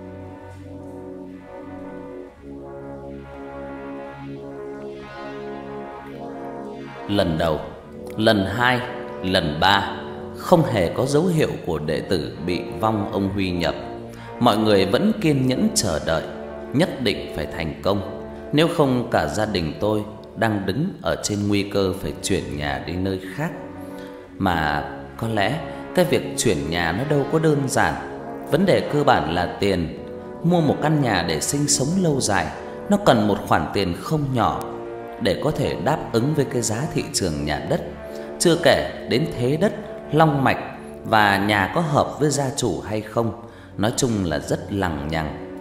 Lần đầu, lần hai, lần ba, không hề có dấu hiệu của đệ tử bị vong ông Huy nhập. Mọi người vẫn kiên nhẫn chờ đợi, nhất định phải thành công. Nếu không cả gia đình tôi đang đứng ở trên nguy cơ phải chuyển nhà đi nơi khác. Mà có lẽ cái việc chuyển nhà nó đâu có đơn giản. Vấn đề cơ bản là tiền. Mua một căn nhà để sinh sống lâu dài, nó cần một khoản tiền không nhỏ để có thể đáp ứng với cái giá thị trường nhà đất. Chưa kể đến thế đất, long mạch và nhà có hợp với gia chủ hay không. Nói chung là rất lằng nhằng.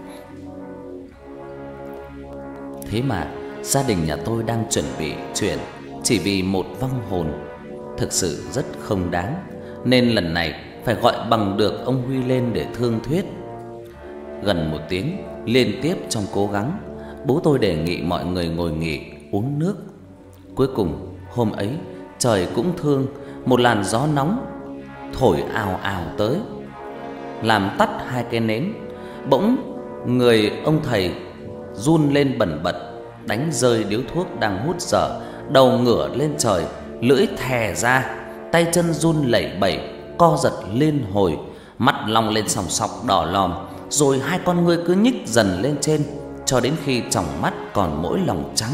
Thế mà gia đình nhà tôi đang chuẩn bị chuyển chỉ vì một vong hồn, thực sự rất không đáng. Nên lần này phải gọi bằng được ông Huy lên để thương thuyết. Gần một tiếng liên tiếp trong cố gắng, bố tôi đề nghị mọi người ngồi nghỉ uống nước. Cuối cùng hôm ấy trời cũng thương, một làn gió nóng thổi ào ào tới, làm tắt hai cái nến. Bỗng người ông thầy run lên bần bật, đánh rơi điếu thuốc đang hút dở, đầu ngửa lên trời, lưỡi thè ra, tay chân run lẩy bẩy, co giật liên hồi, mắt long lên sòng sọc đỏ lòm, rồi hai con ngươi cứ nhích dần lên trên cho đến khi tròng mắt còn mỗi lòng trắng.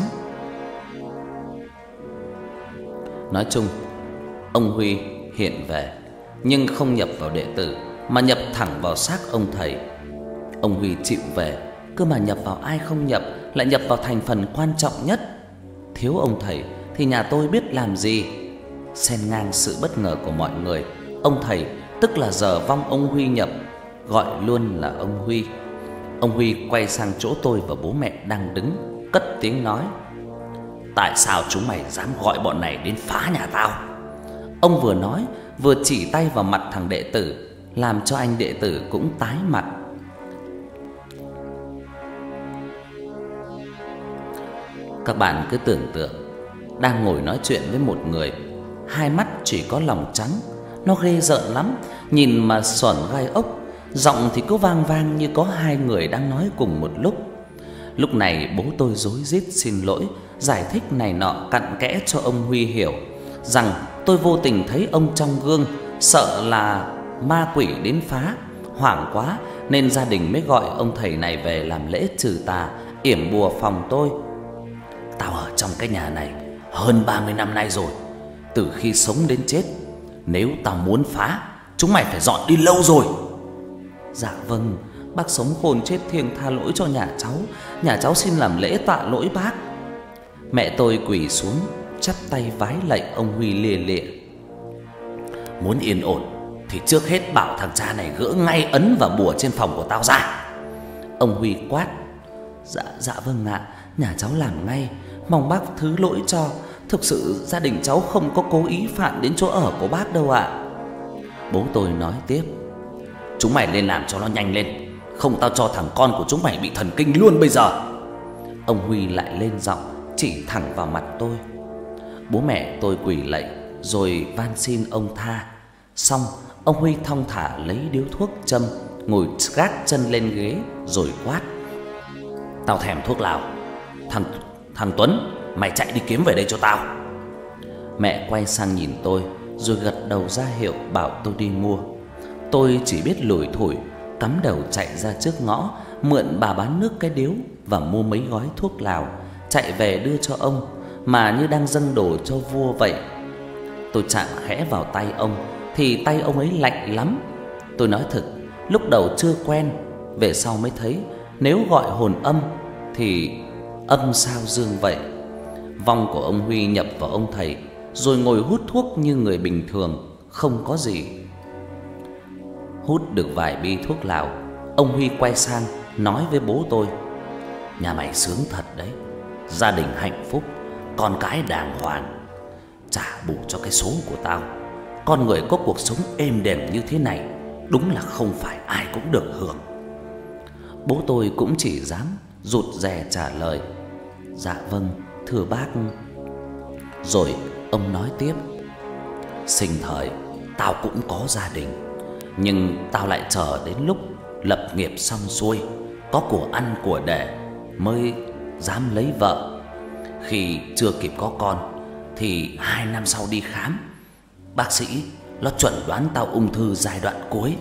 Nói chung, ông Huy hiện về, nhưng không nhập vào đệ tử mà nhập thẳng vào xác ông thầy. Ông Huy chịu về, cơ mà nhập vào ai không nhập, lại nhập vào thành phần quan trọng nhất. Thiếu ông thầy thì nhà tôi biết làm gì. Xen ngang sự bất ngờ của mọi người, ông thầy, tức là giờ vong ông Huy nhập, gọi luôn là ông Huy. Ông Huy quay sang chỗ tôi và bố mẹ đang đứng, cất tiếng nói: "Tại sao chúng mày dám gọi bọn này đến phá nhà tao?" Ông vừa nói vừa chỉ tay vào mặt thằng đệ tử, làm cho anh đệ tử cũng tái mặt. Các bạn cứ tưởng tượng đang ngồi nói chuyện với một người, hai mắt chỉ có lòng trắng, nó ghê rợn lắm, nhìn mà sởn gai ốc. Giọng thì cứ vang vang như có hai người đang nói cùng một lúc. Lúc này bố tôi rối rít xin lỗi, giải thích này nọ cặn kẽ cho ông Huy hiểu rằng tôi vô tình thấy ông trong gương, sợ là ma quỷ đến phá, hoảng quá nên gia đình mới gọi ông thầy này về làm lễ trừ tà, yểm bùa phòng tôi. Tao ở trong cái nhà này hơn ba mươi năm nay rồi, từ khi sống đến chết. Nếu tao muốn phá, chúng mày phải dọn đi lâu rồi. Dạ vâng, bác sống khôn chết thiêng tha lỗi cho nhà cháu. Nhà cháu xin làm lễ tạ lỗi bác. Mẹ tôi quỳ xuống chắp tay vái lạy ông Huy lìa lịa. Muốn yên ổn thì trước hết bảo thằng cha này gỡ ngay ấn và bùa trên phòng của tao ra. Ông Huy quát. Dạ, dạ vâng ạ, nhà cháu làm ngay, mong bác thứ lỗi cho. Thực sự gia đình cháu không có cố ý phạm đến chỗ ở của bác đâu ạ. Bố tôi nói tiếp: Chúng mày lên làm cho nó nhanh lên, không tao cho thằng con của chúng mày bị thần kinh luôn bây giờ. Ông Huy lại lên giọng chỉ thẳng vào mặt tôi. Bố mẹ tôi quỳ lạy rồi van xin ông tha. Xong, ông Huy thong thả lấy điếu thuốc châm, ngồi gác chân lên ghế rồi quát: Tao thèm thuốc lào. Thằng thằng Tuấn, mày chạy đi kiếm về đây cho tao. Mẹ quay sang nhìn tôi rồi gật đầu ra hiệu bảo tôi đi mua. Tôi chỉ biết lủi thủi cắm đầu chạy ra trước ngõ, mượn bà bán nước cái điếu và mua mấy gói thuốc lào, chạy về đưa cho ông mà như đang dâng đồ cho vua vậy. Tôi chạm khẽ vào tay ông thì tay ông ấy lạnh lắm. Tôi nói thực, lúc đầu chưa quen, về sau mới thấy nếu gọi hồn âm thì âm sao dương vậy. Vong của ông Huy nhập vào ông thầy rồi ngồi hút thuốc như người bình thường, không có gì. Hút được vài bi thuốc lào, ông Huy quay sang nói với bố tôi: Nhà mày sướng thật đấy, gia đình hạnh phúc, con cái đàng hoàng. Trả bù cho cái số của tao, con người có cuộc sống êm đềm như thế này đúng là không phải ai cũng được hưởng. Bố tôi cũng chỉ dám rụt rè trả lời: Dạ vâng, thưa bác. Rồi ông nói tiếp: Sinh thời tao cũng có gia đình, nhưng tao lại chờ đến lúc lập nghiệp xong xuôi, có của ăn của để mới dám lấy vợ. Khi chưa kịp có con thì hai năm sau đi khám, bác sĩ nó chuẩn đoán tao ung thư giai đoạn cuối.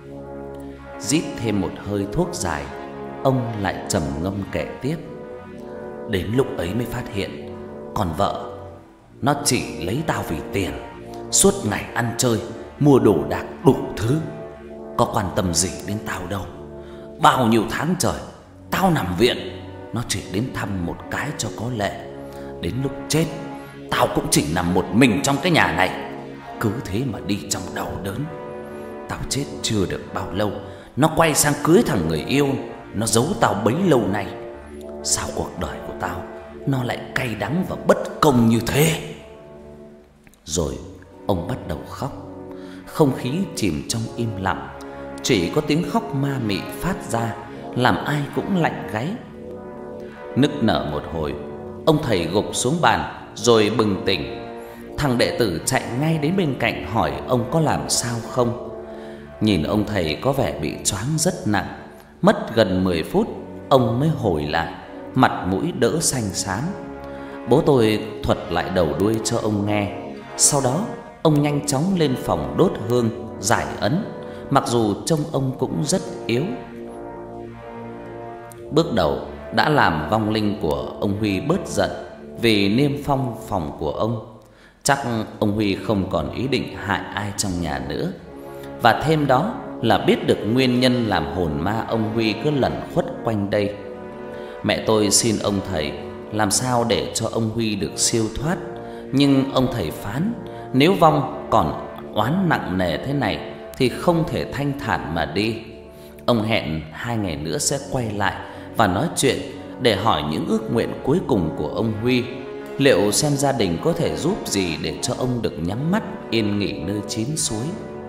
Rít thêm một hơi thuốc dài, ông lại trầm ngâm kể tiếp: Đến lúc ấy mới phát hiện còn vợ nó chỉ lấy tao vì tiền, suốt ngày ăn chơi, mua đồ đạc đủ thứ, có quan tâm gì đến tao đâu. Bao nhiêu tháng trời tao nằm viện, nó chỉ đến thăm một cái cho có lệ. Đến lúc chết, tao cũng chỉ nằm một mình trong cái nhà này, cứ thế mà đi trong đau đớn. Tao chết chưa được bao lâu, nó quay sang cưới thằng người yêu nó giấu tao bấy lâu nay. Sao cuộc đời của tao nó lại cay đắng và bất công như thế? Rồi ông bắt đầu khóc. Không khí chìm trong im lặng, chỉ có tiếng khóc ma mị phát ra, làm ai cũng lạnh gáy. Nức nở một hồi, ông thầy gục xuống bàn rồi bừng tỉnh. Thằng đệ tử chạy ngay đến bên cạnh hỏi ông có làm sao không. Nhìn ông thầy có vẻ bị choáng rất nặng. Mất gần mười phút ông mới hồi lại, mặt mũi đỡ xanh xám. Bố tôi thuật lại đầu đuôi cho ông nghe. Sau đó ông nhanh chóng lên phòng đốt hương, giải ấn, mặc dù trông ông cũng rất yếu. Bước đầu đã làm vong linh của ông Huy bớt giận vì niêm phong phòng của ông. Chắc ông Huy không còn ý định hại ai trong nhà nữa. Và thêm đó là biết được nguyên nhân làm hồn ma ông Huy cứ lẩn khuất quanh đây. Mẹ tôi xin ông thầy làm sao để cho ông Huy được siêu thoát. Nhưng ông thầy phán nếu vong còn oán nặng nề thế này thì không thể thanh thản mà đi. Ông hẹn hai ngày nữa sẽ quay lại và nói chuyện để hỏi những ước nguyện cuối cùng của ông Huy, liệu xem gia đình có thể giúp gì để cho ông được nhắm mắt yên nghỉ nơi chín suối.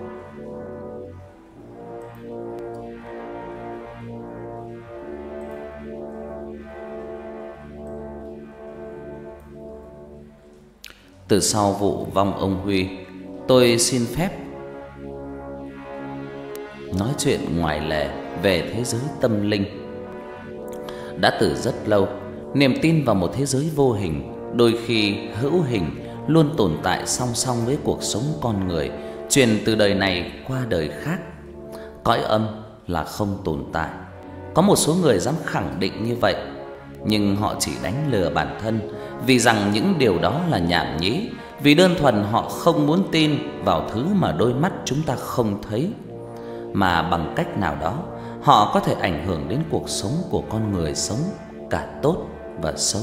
Từ sau vụ vong ông Huy, tôi xin phép nói chuyện ngoài lề về thế giới tâm linh. Đã từ rất lâu, niềm tin vào một thế giới vô hình, đôi khi hữu hình, luôn tồn tại song song với cuộc sống con người, truyền từ đời này qua đời khác. Cõi âm là không tồn tại. Có một số người dám khẳng định như vậy, nhưng họ chỉ đánh lừa bản thân, vì rằng những điều đó là nhảm nhí, vì đơn thuần họ không muốn tin vào thứ mà đôi mắt chúng ta không thấy, mà bằng cách nào đó họ có thể ảnh hưởng đến cuộc sống của con người sống, cả tốt và xấu.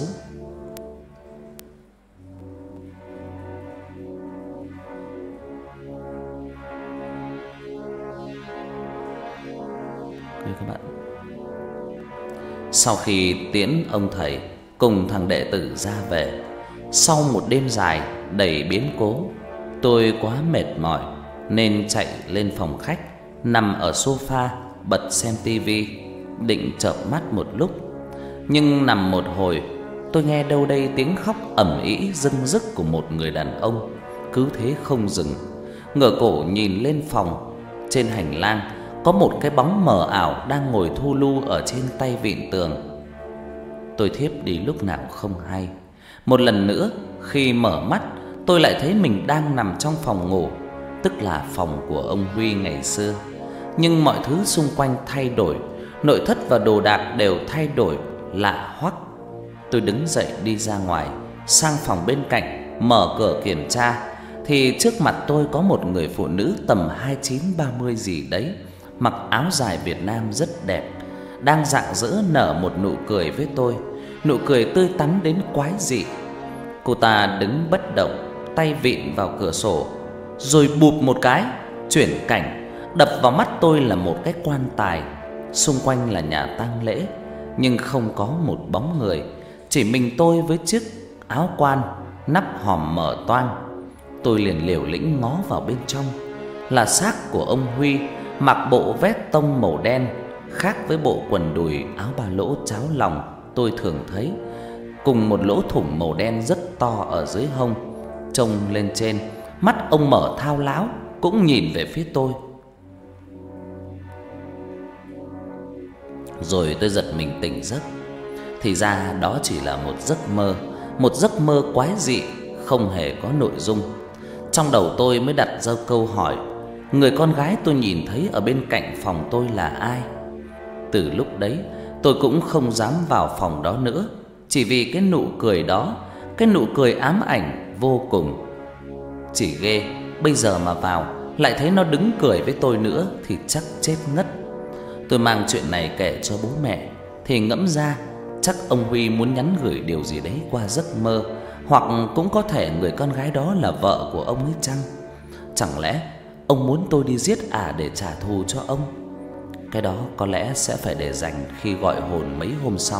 Các bạn, Sau khi tiễn ông thầy cùng thằng đệ tử ra về, sau một đêm dài đầy biến cố, tôi quá mệt mỏi nên chạy lên phòng khách, nằm ở sofa bật xem tivi, định chợp mắt một lúc. Nhưng nằm một hồi, tôi nghe đâu đây tiếng khóc ầm ĩ rưng rức của một người đàn ông, cứ thế không dừng. Ngửa cổ nhìn lên phòng, trên hành lang có một cái bóng mờ ảo đang ngồi thu lu ở trên tay vịn tường. Tôi thiếp đi lúc nào không hay. Một lần nữa, khi mở mắt, tôi lại thấy mình đang nằm trong phòng ngủ, tức là phòng của ông Huy ngày xưa. Nhưng mọi thứ xung quanh thay đổi, nội thất và đồ đạc đều thay đổi lạ hoắc. Tôi đứng dậy đi ra ngoài, sang phòng bên cạnh, mở cửa kiểm tra thì trước mặt tôi có một người phụ nữ tầm hai mươi chín ba mươi gì đấy, mặc áo dài Việt Nam rất đẹp, đang rạng rỡ nở một nụ cười với tôi, nụ cười tươi tắn đến quái dị. Cô ta đứng bất động, tay vịn vào cửa sổ, rồi bụp một cái, chuyển cảnh, đập vào mắt tôi là một cái quan tài. Xung quanh là nhà tang lễ, nhưng không có một bóng người, chỉ mình tôi với chiếc áo quan nắp hòm mở toang. Tôi liền liều lĩnh ngó vào bên trong, là xác của ông Huy, mặc bộ vest tông màu đen, khác với bộ quần đùi áo ba lỗ cháo lòng tôi thường thấy, cùng một lỗ thủng màu đen rất to ở dưới hông. Trông lên trên, mắt ông mở thao láo, cũng nhìn về phía tôi. Rồi tôi giật mình tỉnh giấc. Thì ra đó chỉ là một giấc mơ, một giấc mơ quái dị, không hề có nội dung. Trong đầu tôi mới đặt ra câu hỏi, người con gái tôi nhìn thấy ở bên cạnh phòng tôi là ai? Từ lúc đấy, tôi cũng không dám vào phòng đó nữa, chỉ vì cái nụ cười đó, cái nụ cười ám ảnh vô cùng. Chỉ ghê, bây giờ mà vào lại thấy nó đứng cười với tôi nữa thì chắc chết ngất. Tôi mang chuyện này kể cho bố mẹ, thì ngẫm ra chắc ông Huy muốn nhắn gửi điều gì đấy qua giấc mơ, hoặc cũng có thể người con gái đó là vợ của ông ấy chăng? Chẳng lẽ ông muốn tôi đi giết ả để trả thù cho ông? Cái đó có lẽ sẽ phải để dành khi gọi hồn mấy hôm sau.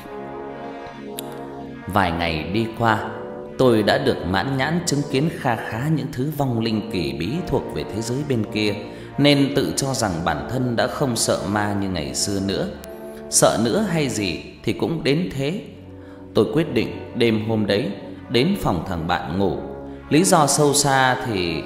Vài ngày đi qua, tôi đã được mãn nhãn chứng kiến kha khá những thứ vong linh kỳ bí thuộc về thế giới bên kia, nên tự cho rằng bản thân đã không sợ ma như ngày xưa nữa. Sợ nữa hay gì thì cũng đến thế. Tôi quyết định đêm hôm đấy đến phòng thằng bạn ngủ. Lý do sâu xa thì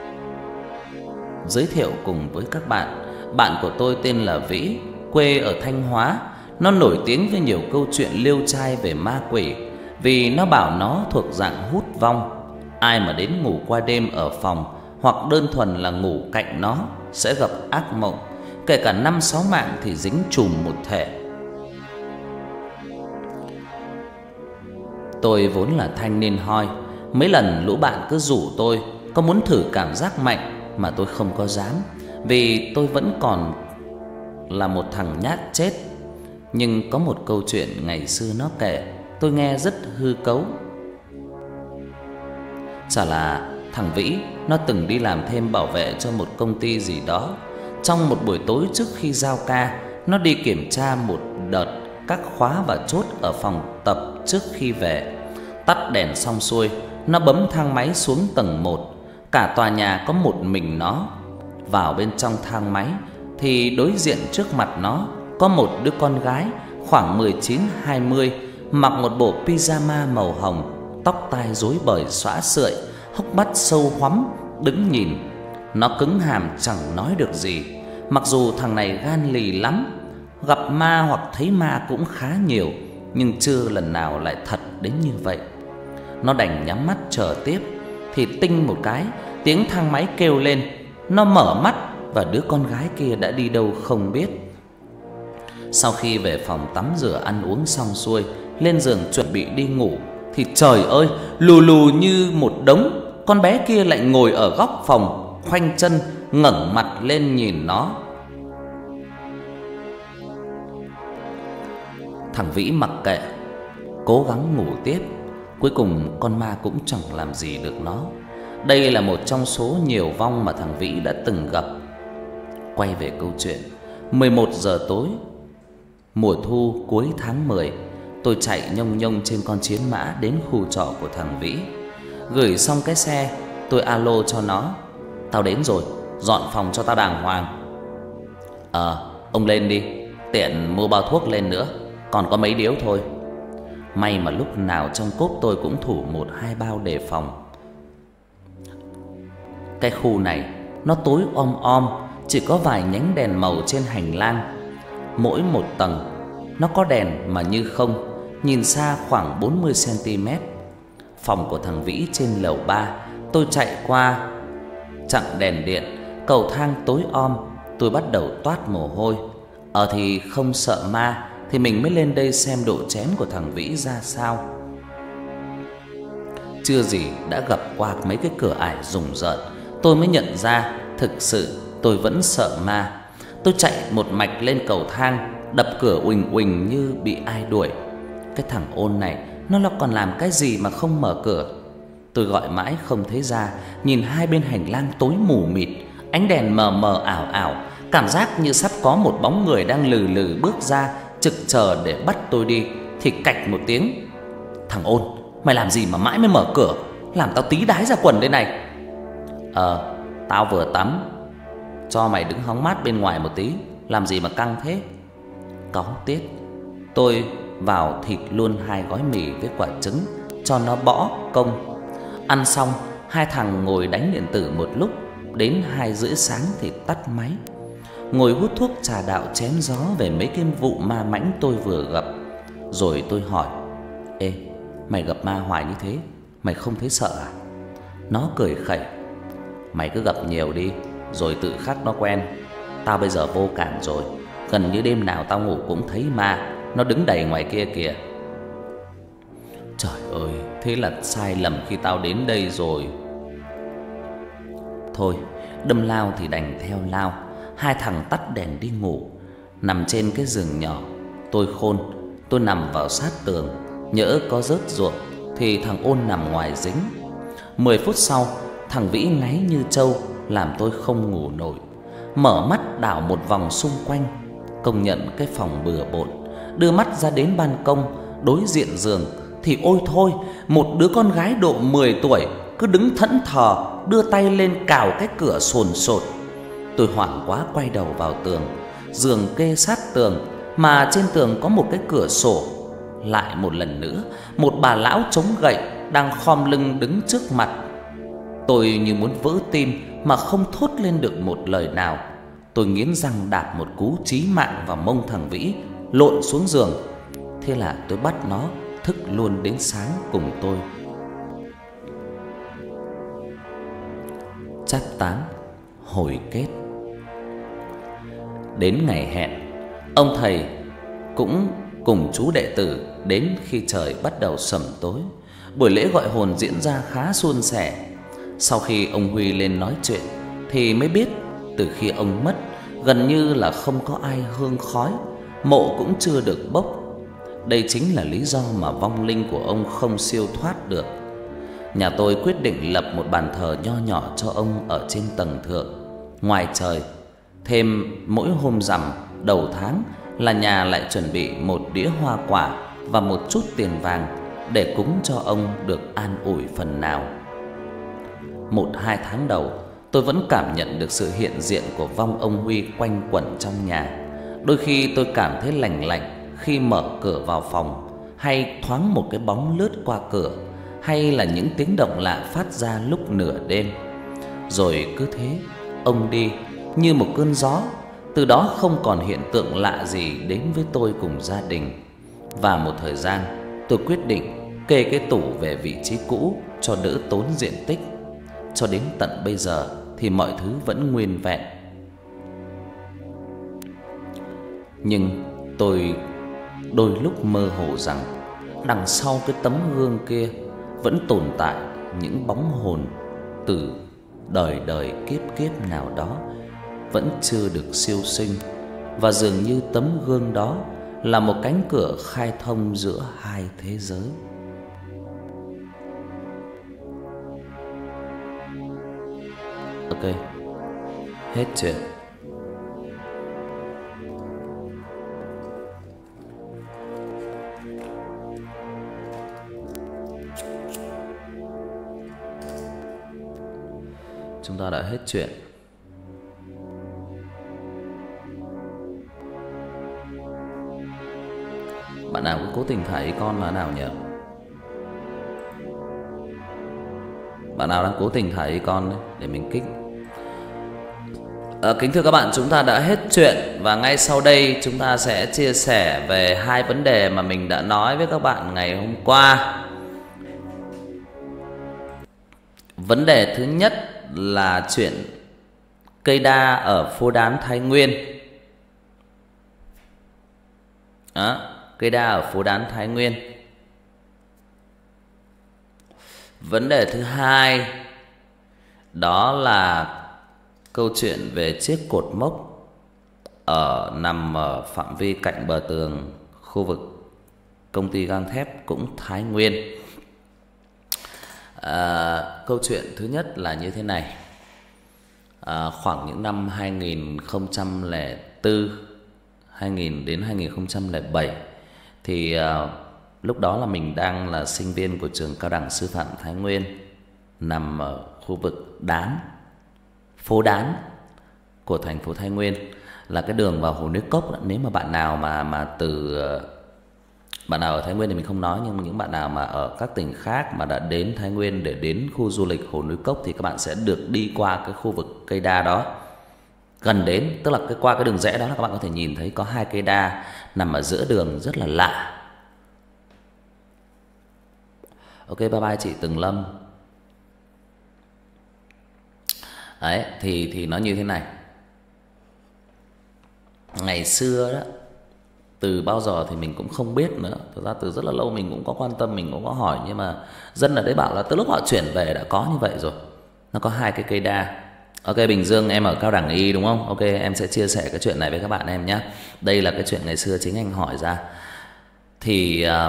giới thiệu cùng với các bạn. Bạn của tôi tên là Vĩ, quê ở Thanh Hóa. Nó nổi tiếng với nhiều câu chuyện liêu trai về ma quỷ, vì nó bảo nó thuộc dạng hút vong. Ai mà đến ngủ qua đêm ở phòng, hoặc đơn thuần là ngủ cạnh nó, sẽ gặp ác mộng, kể cả năm sáu mạng thì dính chùm một thể. Tôi vốn là thanh niên hoi, mấy lần lũ bạn cứ rủ tôi có muốn thử cảm giác mạnh, mà tôi không có dám, vì tôi vẫn còn là một thằng nhát chết. Nhưng có một câu chuyện ngày xưa nó kể, tôi nghe rất hư cấu. Chả là thằng Vĩ nó từng đi làm thêm bảo vệ cho một công ty gì đó. Trong một buổi tối trước khi giao ca, nó đi kiểm tra một đợt các khóa và chốt ở phòng tập trước khi về. Tắt đèn xong xuôi, nó bấm thang máy xuống tầng một. Cả tòa nhà có một mình nó. Vào bên trong thang máy thì đối diện trước mặt nó có một đứa con gái khoảng mười chín hai mươi, mặc một bộ pyjama màu hồng, tóc tai rối bời xõa sợi, hốc mắt sâu hoắm, đứng nhìn. Nó cứng hàm chẳng nói được gì. Mặc dù thằng này gan lì lắm, gặp ma hoặc thấy ma cũng khá nhiều, nhưng chưa lần nào lại thật đến như vậy. Nó đành nhắm mắt chờ tiếp. Thì tinh một cái, tiếng thang máy kêu lên. Nó mở mắt và đứa con gái kia đã đi đâu không biết. Sau khi về phòng tắm rửa ăn uống xong xuôi, lên giường chuẩn bị đi ngủ, thì trời ơi, lù lù như một đống, con bé kia lại ngồi ở góc phòng, khoanh chân, ngẩng mặt lên nhìn nó. Thằng Vĩ mặc kệ, cố gắng ngủ tiếp. Cuối cùng con ma cũng chẳng làm gì được nó. Đây là một trong số nhiều vong mà thằng Vĩ đã từng gặp. Quay về câu chuyện, mười một giờ tối, Mùa thu cuối tháng mười, tôi chạy nhông nhông trên con chiến mã đến khu trọ của thằng Vĩ. Gửi xong cái xe, tôi alo cho nó: "Tao đến rồi, dọn phòng cho tao đàng hoàng." "Ờ, ông lên đi, tiện mua bao thuốc lên nữa, còn có mấy điếu thôi." May mà lúc nào trong cốp tôi cũng thủ một hai bao đề phòng. Cái khu này nó tối om om, chỉ có vài nhánh đèn màu trên hành lang. Mỗi một tầng nó có đèn mà như không, nhìn xa khoảng bốn mươi xăng-ti-mét. Phòng của thằng Vĩ trên lầu ba, tôi chạy qua chặn đèn điện, cầu thang tối om, tôi bắt đầu toát mồ hôi. Ờ thì không sợ ma thì mình mới lên đây xem độ chén của thằng Vĩ ra sao. Chưa gì đã gặp qua mấy cái cửa ải rùng rợn, tôi mới nhận ra thực sự tôi vẫn sợ ma. Tôi chạy một mạch lên cầu thang, đập cửa uỳnh uỳnh như bị ai đuổi. Cái thằng ôn này nó là còn làm cái gì mà không mở cửa. Tôi gọi mãi không thấy ra, nhìn hai bên hành lang tối mù mịt, ánh đèn mờ mờ ảo ảo, cảm giác như sắp có một bóng người đang lừ lừ bước ra, trực chờ để bắt tôi đi. Thì cạch một tiếng: "Thằng ôn, mày làm gì mà mãi mới mở cửa, làm tao tí đái ra quần đây này." "Ờ, tao vừa tắm, cho mày đứng hóng mát bên ngoài một tí, làm gì mà căng thế." Cáu tiết, tôi vào thịt luôn hai gói mì với quả trứng cho nó bỏ công. Ăn xong, hai thằng ngồi đánh điện tử một lúc, đến hai rưỡi sáng thì tắt máy. Ngồi hút thuốc trà đạo chém gió về mấy cái vụ ma mãnh tôi vừa gặp. Rồi tôi hỏi: "Ê, mày gặp ma hoài như thế, mày không thấy sợ à?" Nó cười khẩy: "Mày cứ gặp nhiều đi, rồi tự khắc nó quen. Tao bây giờ vô cảm rồi, gần như đêm nào tao ngủ cũng thấy ma, nó đứng đầy ngoài kia kìa." Trời ơi, thế là sai lầm khi tao đến đây rồi. Thôi, đâm lao thì đành theo lao. Hai thằng tắt đèn đi ngủ. Nằm trên cái giường nhỏ, tôi khôn, tôi nằm vào sát tường, nhỡ có rớt ruột thì thằng ôn nằm ngoài dính. Mười phút sau, thằng Vĩ ngáy như trâu, làm tôi không ngủ nổi. Mở mắt đảo một vòng xung quanh, công nhận cái phòng bừa bộn. Đưa mắt ra đến ban công đối diện giường thì ôi thôi, một đứa con gái độ mười tuổi cứ đứng thẫn thờ, đưa tay lên cào cái cửa sồn sột. Tôi hoảng quá quay đầu vào tường. Giường kê sát tường, mà trên tường có một cái cửa sổ. Lại một lần nữa, một bà lão chống gậy đang khom lưng đứng trước mặt. Tôi như muốn vỡ tim mà không thốt lên được một lời nào. Tôi nghiến răng đạp một cú chí mạng vào mông thằng Vĩ, lộn xuống giường. Thế là tôi bắt nó thức luôn đến sáng cùng tôi. Chapter tám, hồi kết. Đến ngày hẹn, ông thầy cũng cùng chú đệ tử đến khi trời bắt đầu sẩm tối. Buổi lễ gọi hồn diễn ra khá suôn sẻ. Sau khi ông Huy lên nói chuyện thì mới biết từ khi ông mất, gần như là không có ai hương khói, mộ cũng chưa được bốc. Đây chính là lý do mà vong linh của ông không siêu thoát được. Nhà tôi quyết định lập một bàn thờ nho nhỏ cho ông ở trên tầng thượng, ngoài trời. Thêm mỗi hôm rằm đầu tháng là nhà lại chuẩn bị một đĩa hoa quả và một chút tiền vàng để cúng cho ông được an ủi phần nào. Một hai tháng đầu, tôi vẫn cảm nhận được sự hiện diện của vong ông Huy quanh quẩn trong nhà. Đôi khi tôi cảm thấy lành lạnh khi mở cửa vào phòng, hay thoáng một cái bóng lướt qua cửa, hay là những tiếng động lạ phát ra lúc nửa đêm. Rồi cứ thế, ông đi như một cơn gió. Từ đó không còn hiện tượng lạ gì đến với tôi cùng gia đình. Và một thời gian, tôi quyết định kê cái tủ về vị trí cũ cho đỡ tốn diện tích. Cho đến tận bây giờ thì mọi thứ vẫn nguyên vẹn. Nhưng tôi đôi lúc mơ hồ rằng đằng sau cái tấm gương kia vẫn tồn tại những bóng hồn từ đời đời kiếp kiếp nào đó vẫn chưa được siêu sinh. Và dường như tấm gương đó là một cánh cửa khai thông giữa hai thế giới. Ok, hết chuyện. chúng ta đã hết chuyện. Bạn nào cứ cố tình thả icon là nào nhỉ? Bạn nào đang cố tình thả icon đấy để mình kích. À, kính thưa các bạn, chúng ta đã hết chuyện và ngay sau đây chúng ta sẽ chia sẻ về hai vấn đề mà mình đã nói với các bạn ngày hôm qua. Vấn đề thứ nhất là chuyện cây đa ở phố Đán Thái Nguyên. Đó, cây đa ở phố Đán Thái Nguyên. Vấn đề thứ hai đó là câu chuyện về chiếc cột mốc ở nằm ở phạm vi cạnh bờ tường khu vực công ty gang thép cũng Thái Nguyên. À, câu chuyện thứ nhất là như thế này. À, khoảng những năm hai nghìn không trăm lẻ bốn, hai nghìn đến hai nghìn không trăm lẻ bảy thì à, lúc đó là mình đang là sinh viên của trường cao đẳng sư phạm Thái Nguyên, nằm ở khu vực Đán, phố Đán của thành phố Thái Nguyên, là cái đường vào hồ Nước Cốc đó. Nếu mà bạn nào mà mà từ bạn nào ở Thái Nguyên thì mình không nói, nhưng mà những bạn nào mà ở các tỉnh khác mà đã đến Thái Nguyên để đến khu du lịch hồ Núi Cốc thì các bạn sẽ được đi qua cái khu vực cây đa đó. Gần đến, tức là cái qua cái đường rẽ đó là các bạn có thể nhìn thấy có hai cây đa nằm ở giữa đường rất là lạ. Ok, bye bye chị Tường Lâm. Đấy, thì thì nó như thế này. Ngày xưa đó, từ bao giờ thì mình cũng không biết nữa. Thực ra từ rất là lâu mình cũng có quan tâm, mình cũng có hỏi, nhưng mà dân ở đấy bảo là từ lúc họ chuyển về đã có như vậy rồi. Nó có hai cái cây đa. Ok, Bình Dương em ở cao đẳng y đúng không? Ok, em sẽ chia sẻ cái chuyện này với các bạn em nhé. Đây là cái chuyện ngày xưa chính anh hỏi ra. Thì uh,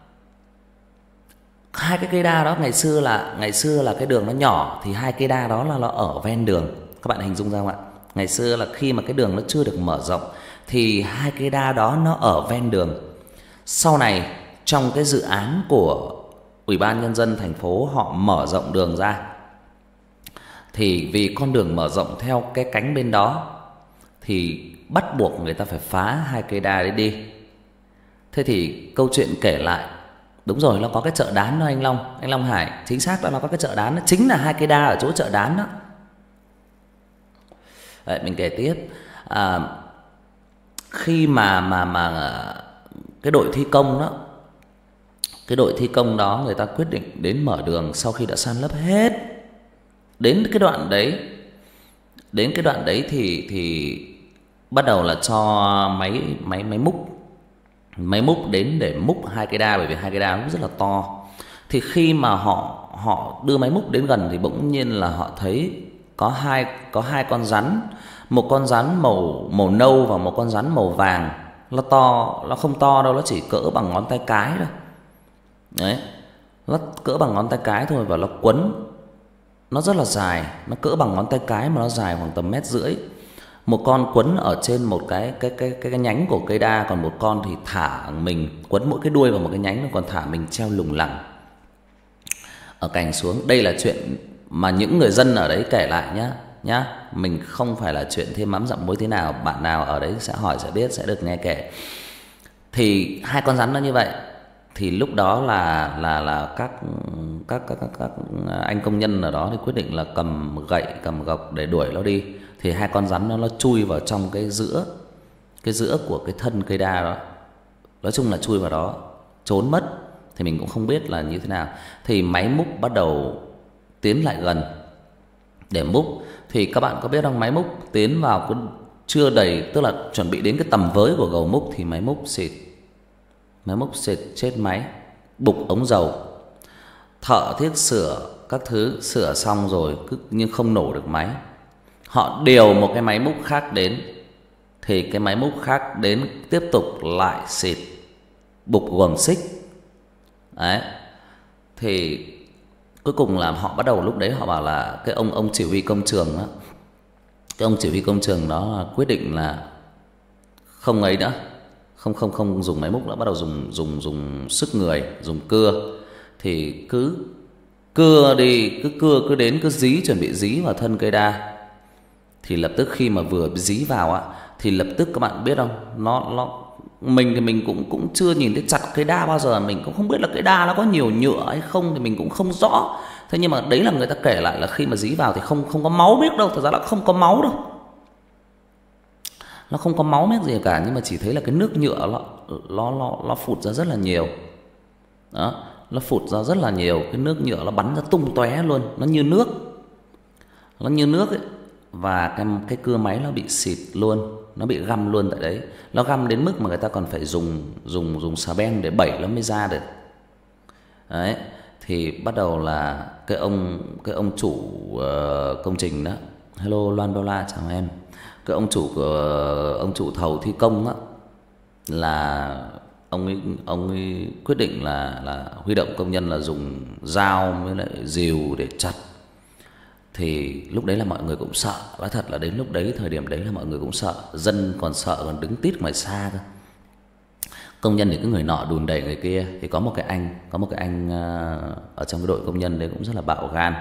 hai cái cây đa đó ngày xưa là ngày xưa là cái đường nó nhỏ, thì hai cây đa đó là nó ở ven đường. Các bạn hình dung ra không ạ? Ngày xưa là khi mà cái đường nó chưa được mở rộng thì hai cây đa đó nó ở ven đường. Sau này trong cái dự án của Ủy ban Nhân dân thành phố họ mở rộng đường ra, thì vì con đường mở rộng theo cái cánh bên đó thì bắt buộc người ta phải phá hai cây đa đấy đi. Thế thì câu chuyện kể lại, đúng rồi, nó có cái chợ Đán đó anh Long, anh Long Hải, chính xác đó, nó có cái chợ Đán đó, chính là hai cây đa ở chỗ chợ Đán đó. Đấy, mình kể tiếp. À, khi mà mà mà cái đội thi công đó, cái đội thi công đó người ta quyết định đến mở đường sau khi đã san lấp hết. Đến cái đoạn đấy, đến cái đoạn đấy thì thì bắt đầu là cho máy máy máy múc máy múc đến để múc hai cây đa, bởi vì hai cây đa nó rất là to. Thì khi mà họ họ đưa máy múc đến gần thì bỗng nhiên là họ thấy có hai có hai con rắn, một con rắn màu màu nâu và một con rắn màu vàng. Nó to, nó không to đâu, nó chỉ cỡ bằng ngón tay cái thôi. Đấy, nó cỡ bằng ngón tay cái thôi và nó quấn, nó rất là dài, nó cỡ bằng ngón tay cái mà nó dài khoảng tầm mét rưỡi. Một con quấn ở trên một cái cái cái cái, cái nhánh của cây đa, còn một con thì thả mình quấn mỗi cái đuôi vào một cái nhánh, còn thả mình treo lủng lẳng ở cành xuống. Đây là chuyện mà những người dân ở đấy kể lại nhá nhá. Mình không phải là chuyện thêm mắm dặm muối thế nào, bạn nào ở đấy sẽ hỏi sẽ biết, sẽ được nghe kể. Thì hai con rắn nó như vậy. Thì lúc đó là là là các các các các, các anh công nhân ở đó thì quyết định là cầm gậy, cầm gộc để đuổi nó đi. Thì hai con rắn nó nó chui vào trong cái giữa cái giữa của cái thân cây đa đó. Nói chung là chui vào đó trốn mất, thì mình cũng không biết là như thế nào. Thì máy múc bắt đầu tiến lại gần để múc. Thì các bạn có biết không, máy múc tiến vào cứ chưa đầy, tức là chuẩn bị đến cái tầm với của gầu múc thì máy múc xịt Máy múc xịt chết máy, bục ống dầu. Thợ thiết sửa các thứ, sửa xong rồi cứ nhưng không nổ được máy. Họ điều một cái máy múc khác đến, thì cái máy múc khác đến tiếp tục lại xịt, bục guồng xích. Đấy. Thì cuối cùng là họ bắt đầu, lúc đấy họ bảo là cái ông ông chỉ huy công trường đó, cái ông chỉ huy công trường đó là quyết định là không ấy nữa, không không không dùng máy múc nữa, bắt đầu dùng dùng dùng sức người, dùng cưa. Thì cứ Cưa đi, cứ cưa cứ đến cứ dí, chuẩn bị dí vào thân cây đa. Thì lập tức khi mà vừa dí vào á, thì lập tức các bạn biết không, nó nó mình thì mình cũng cũng chưa nhìn thấy chặt cây đa bao giờ, mình cũng không biết là cây đa nó có nhiều nhựa hay không thì mình cũng không rõ. Thế nhưng mà đấy là người ta kể lại là khi mà dí vào thì không không có máu miếc đâu, thực ra là không có máu đâu. Nó không có máu miếc gì cả, nhưng mà chỉ thấy là cái nước nhựa nó nó nó nó phụt ra rất là nhiều. Đó, nó phụt ra rất là nhiều, cái nước nhựa nó bắn ra tung tóe luôn, nó như nước. Nó như nước ấy. Và cái cái cưa máy nó bị xịt luôn, nó bị găm luôn tại đấy. Nó găm đến mức mà người ta còn phải dùng dùng dùng xà beng để bẩy nó mới ra được. Đấy, thì bắt đầu là cái ông cái ông chủ uh, công trình đó. Hello Loan Đô La, chào em. Cái ông chủ của ông chủ thầu thi công á, là ông ấy ông ấy quyết định là là huy động công nhân là dùng dao với lại rìu để chặt. Thì lúc đấy là mọi người cũng sợ, nói thật là đến lúc đấy, thời điểm đấy là mọi người cũng sợ, dân còn sợ còn đứng tít ngoài xa cơ. Công nhân thì cứ người nọ đùn đẩy người kia. Thì có một cái anh, có một cái anh ở trong cái đội công nhân đấy cũng rất là bạo gan.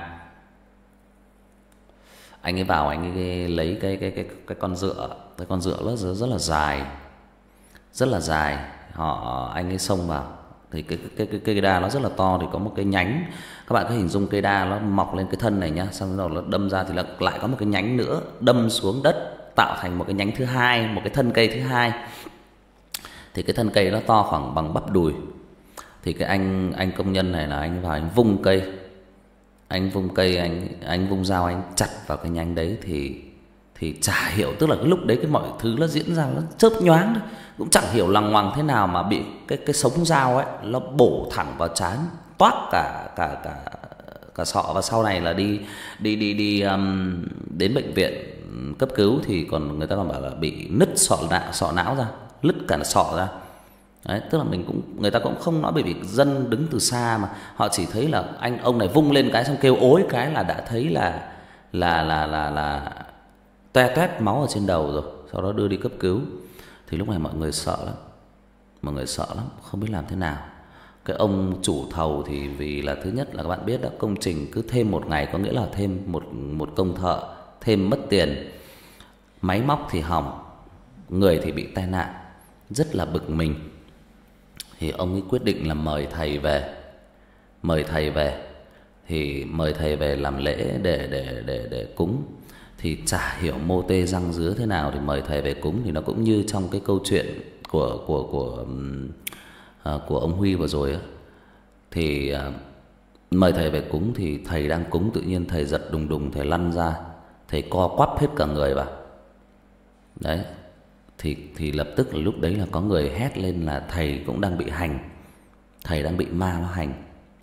Anh ấy vào, anh ấy lấy cái cái cái cái con dựa, cái con dựa nó rất, rất là dài, rất là dài. Họ anh ấy xông vào thì cái cái cái cây đa nó rất là to, thì có một cái nhánh. Các bạn cứ hình dung cây đa nó mọc lên cái thân này nhá, xong rồi nó đâm ra thì nó lại có một cái nhánh nữa đâm xuống đất, tạo thành một cái nhánh thứ hai, một cái thân cây thứ hai. Thì cái thân cây nó to khoảng bằng bắp đùi. Thì cái anh anh công nhân này là anh vào anh vung cây, anh vung cây anh anh vung dao anh chặt vào cái nhánh đấy. Thì thì chả hiểu, tức là cái lúc đấy cái mọi thứ nó diễn ra nó chớp nhoáng đấy, cũng chẳng hiểu lằng ngoằng thế nào mà bị cái cái sống dao ấy nó bổ thẳng vào trán, toác cả cả cả cả sọ. Và sau này là đi đi đi đi um, đến bệnh viện cấp cứu thì còn người ta còn bảo là bị nứt sọ não sọ não ra, nứt cả sọ ra. Đấy, tức là mình cũng người ta cũng không nói, bởi vì dân đứng từ xa mà họ chỉ thấy là anh ông này vung lên cái xong kêu ối cái là đã thấy là là là là là toe toét máu ở trên đầu rồi, sau đó đưa đi cấp cứu. Thì lúc này mọi người sợ lắm, mọi người sợ lắm, không biết làm thế nào. Cái ông chủ thầu thì vì là thứ nhất là các bạn biết đó, công trình cứ thêm một ngày có nghĩa là thêm một một công thợ, thêm mất tiền, máy móc thì hỏng, người thì bị tai nạn, rất là bực mình. Thì ông ấy quyết định là mời thầy về, mời thầy về thì mời thầy về làm lễ để để để để cúng. Thì chả hiểu mô tê răng dứa thế nào thì mời thầy về cúng. Thì nó cũng như trong cái câu chuyện của của của à, của ông Huy vừa rồi á. Thì à, mời thầy về cúng thì thầy đang cúng, tự nhiên thầy giật đùng đùng, thầy lăn ra, thầy co quắp hết cả người vào. Đấy. Thì thì lập tức là lúc đấy là có người hét lên là thầy cũng đang bị hành, thầy đang bị ma nó hành.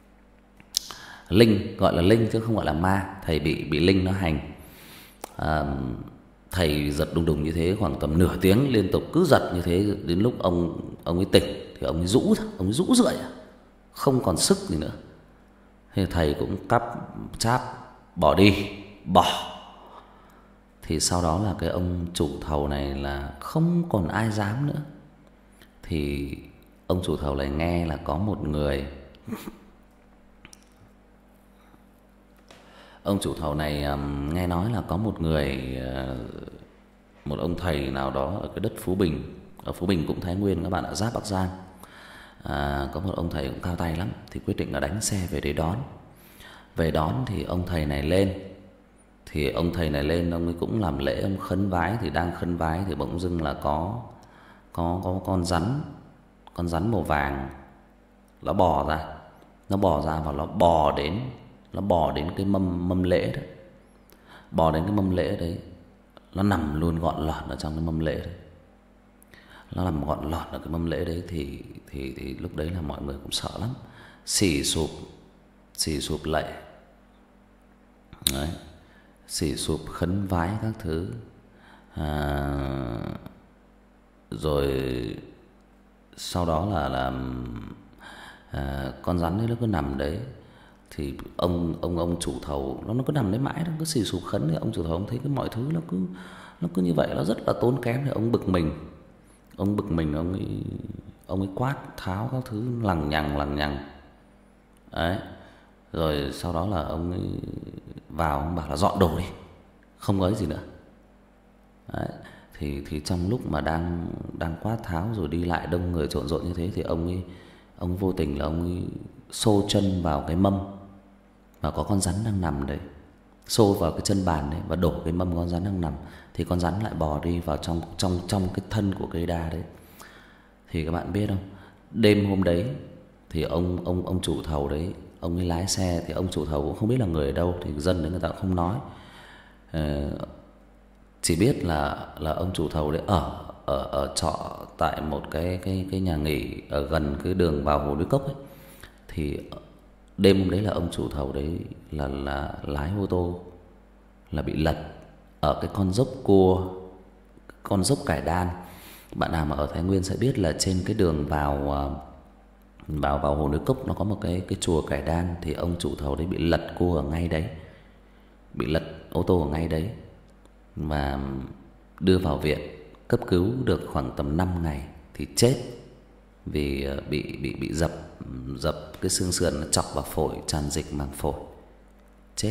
Linh, gọi là linh chứ không gọi là ma, thầy bị bị linh nó hành. À, thầy giật đùng đùng như thế khoảng tầm nửa tiếng liên tục cứ giật như thế, đến lúc ông ông ấy tỉnh thì ông ấy rũ ông ấy rũ rượi, không còn sức gì nữa. Thế thầy cũng cắp cháp bỏ đi, bỏ. Thì sau đó là cái ông chủ thầu này là không còn ai dám nữa. Thì ông chủ thầu này nghe là có một người Ông chủ thầu này um, nghe nói là có một người uh, một ông thầy nào đó ở cái đất Phú Bình, ở Phú Bình cũng Thái Nguyên các bạn ạ, giáp Bắc Giang. À, có một ông thầy cũng cao tay lắm, thì quyết định là đánh xe về để đón. Về đón thì ông thầy này lên. Thì ông thầy này lên, ông ấy cũng làm lễ, ông khấn vái. Thì đang khấn vái thì bỗng dưng là có có có con rắn, con rắn màu vàng nó bò ra, nó bò ra và nó bò đến nó bò đến cái mâm mâm lễ đấy, bò đến cái mâm lễ đấy, nó nằm luôn gọn lọt ở trong cái mâm lễ đấy, nó nằm gọn lọt ở cái mâm lễ đấy. Thì thì thì lúc đấy là mọi người cũng sợ lắm, xì sụp xì sụp lạy đấy, xì sụp khấn vái các thứ. À, rồi sau đó là là à, con rắn ấy nó cứ nằm đấy. Thì ông ông ông chủ thầu nó nó cứ nằm đấy mãi, nó cứ xì sụp khấn. Thì ông chủ thầu ông thấy cái mọi thứ nó cứ nó cứ như vậy, nó rất là tốn kém. Thì ông bực mình, ông bực mình ông ấy ông ấy quát tháo các thứ lằng nhằng lằng nhằng đấy. Rồi sau đó là ông ấy vào, ông bảo là dọn đồ đi, không có ấy gì nữa. Đấy. Thì thì trong lúc mà đang đang quát tháo rồi đi lại đông người trộn rộn như thế thì ông ấy ông vô tình là ông ấy xô chân vào cái mâm và có con rắn đang nằm đấy. Xô vào cái chân bàn đấy và đổ cái mâm con rắn đang nằm, thì con rắn lại bò đi vào trong trong trong cái thân của cây đa đấy. Thì các bạn biết không, đêm hôm đấy thì ông ông ông chủ thầu đấy, ông ấy lái xe, thì ông chủ thầu cũng không biết là người ở đâu, thì dân đấy người ta cũng không nói. Ờ, chỉ biết là là ông chủ thầu đấy ở ở ở trọ tại một cái cái cái nhà nghỉ ở gần cái đường vào Hồ Núi Cốc ấy. Thì đêm hôm đấy là ông chủ thầu đấy là là lái ô tô là bị lật ở cái con dốc cua, con dốc Cải Đan. Bạn nào mà ở Thái Nguyên sẽ biết là trên cái đường vào vào vào Hồ Núi Cốc nó có một cái cái chùa Cải Đan, thì ông chủ thầu đấy bị lật cua ở ngay đấy, bị lật ô tô ở ngay đấy và đưa vào viện cấp cứu được khoảng tầm năm ngày thì chết, vì bị bị bị dập dập cái xương sườn nó chọc vào phổi, tràn dịch màng phổi, chết.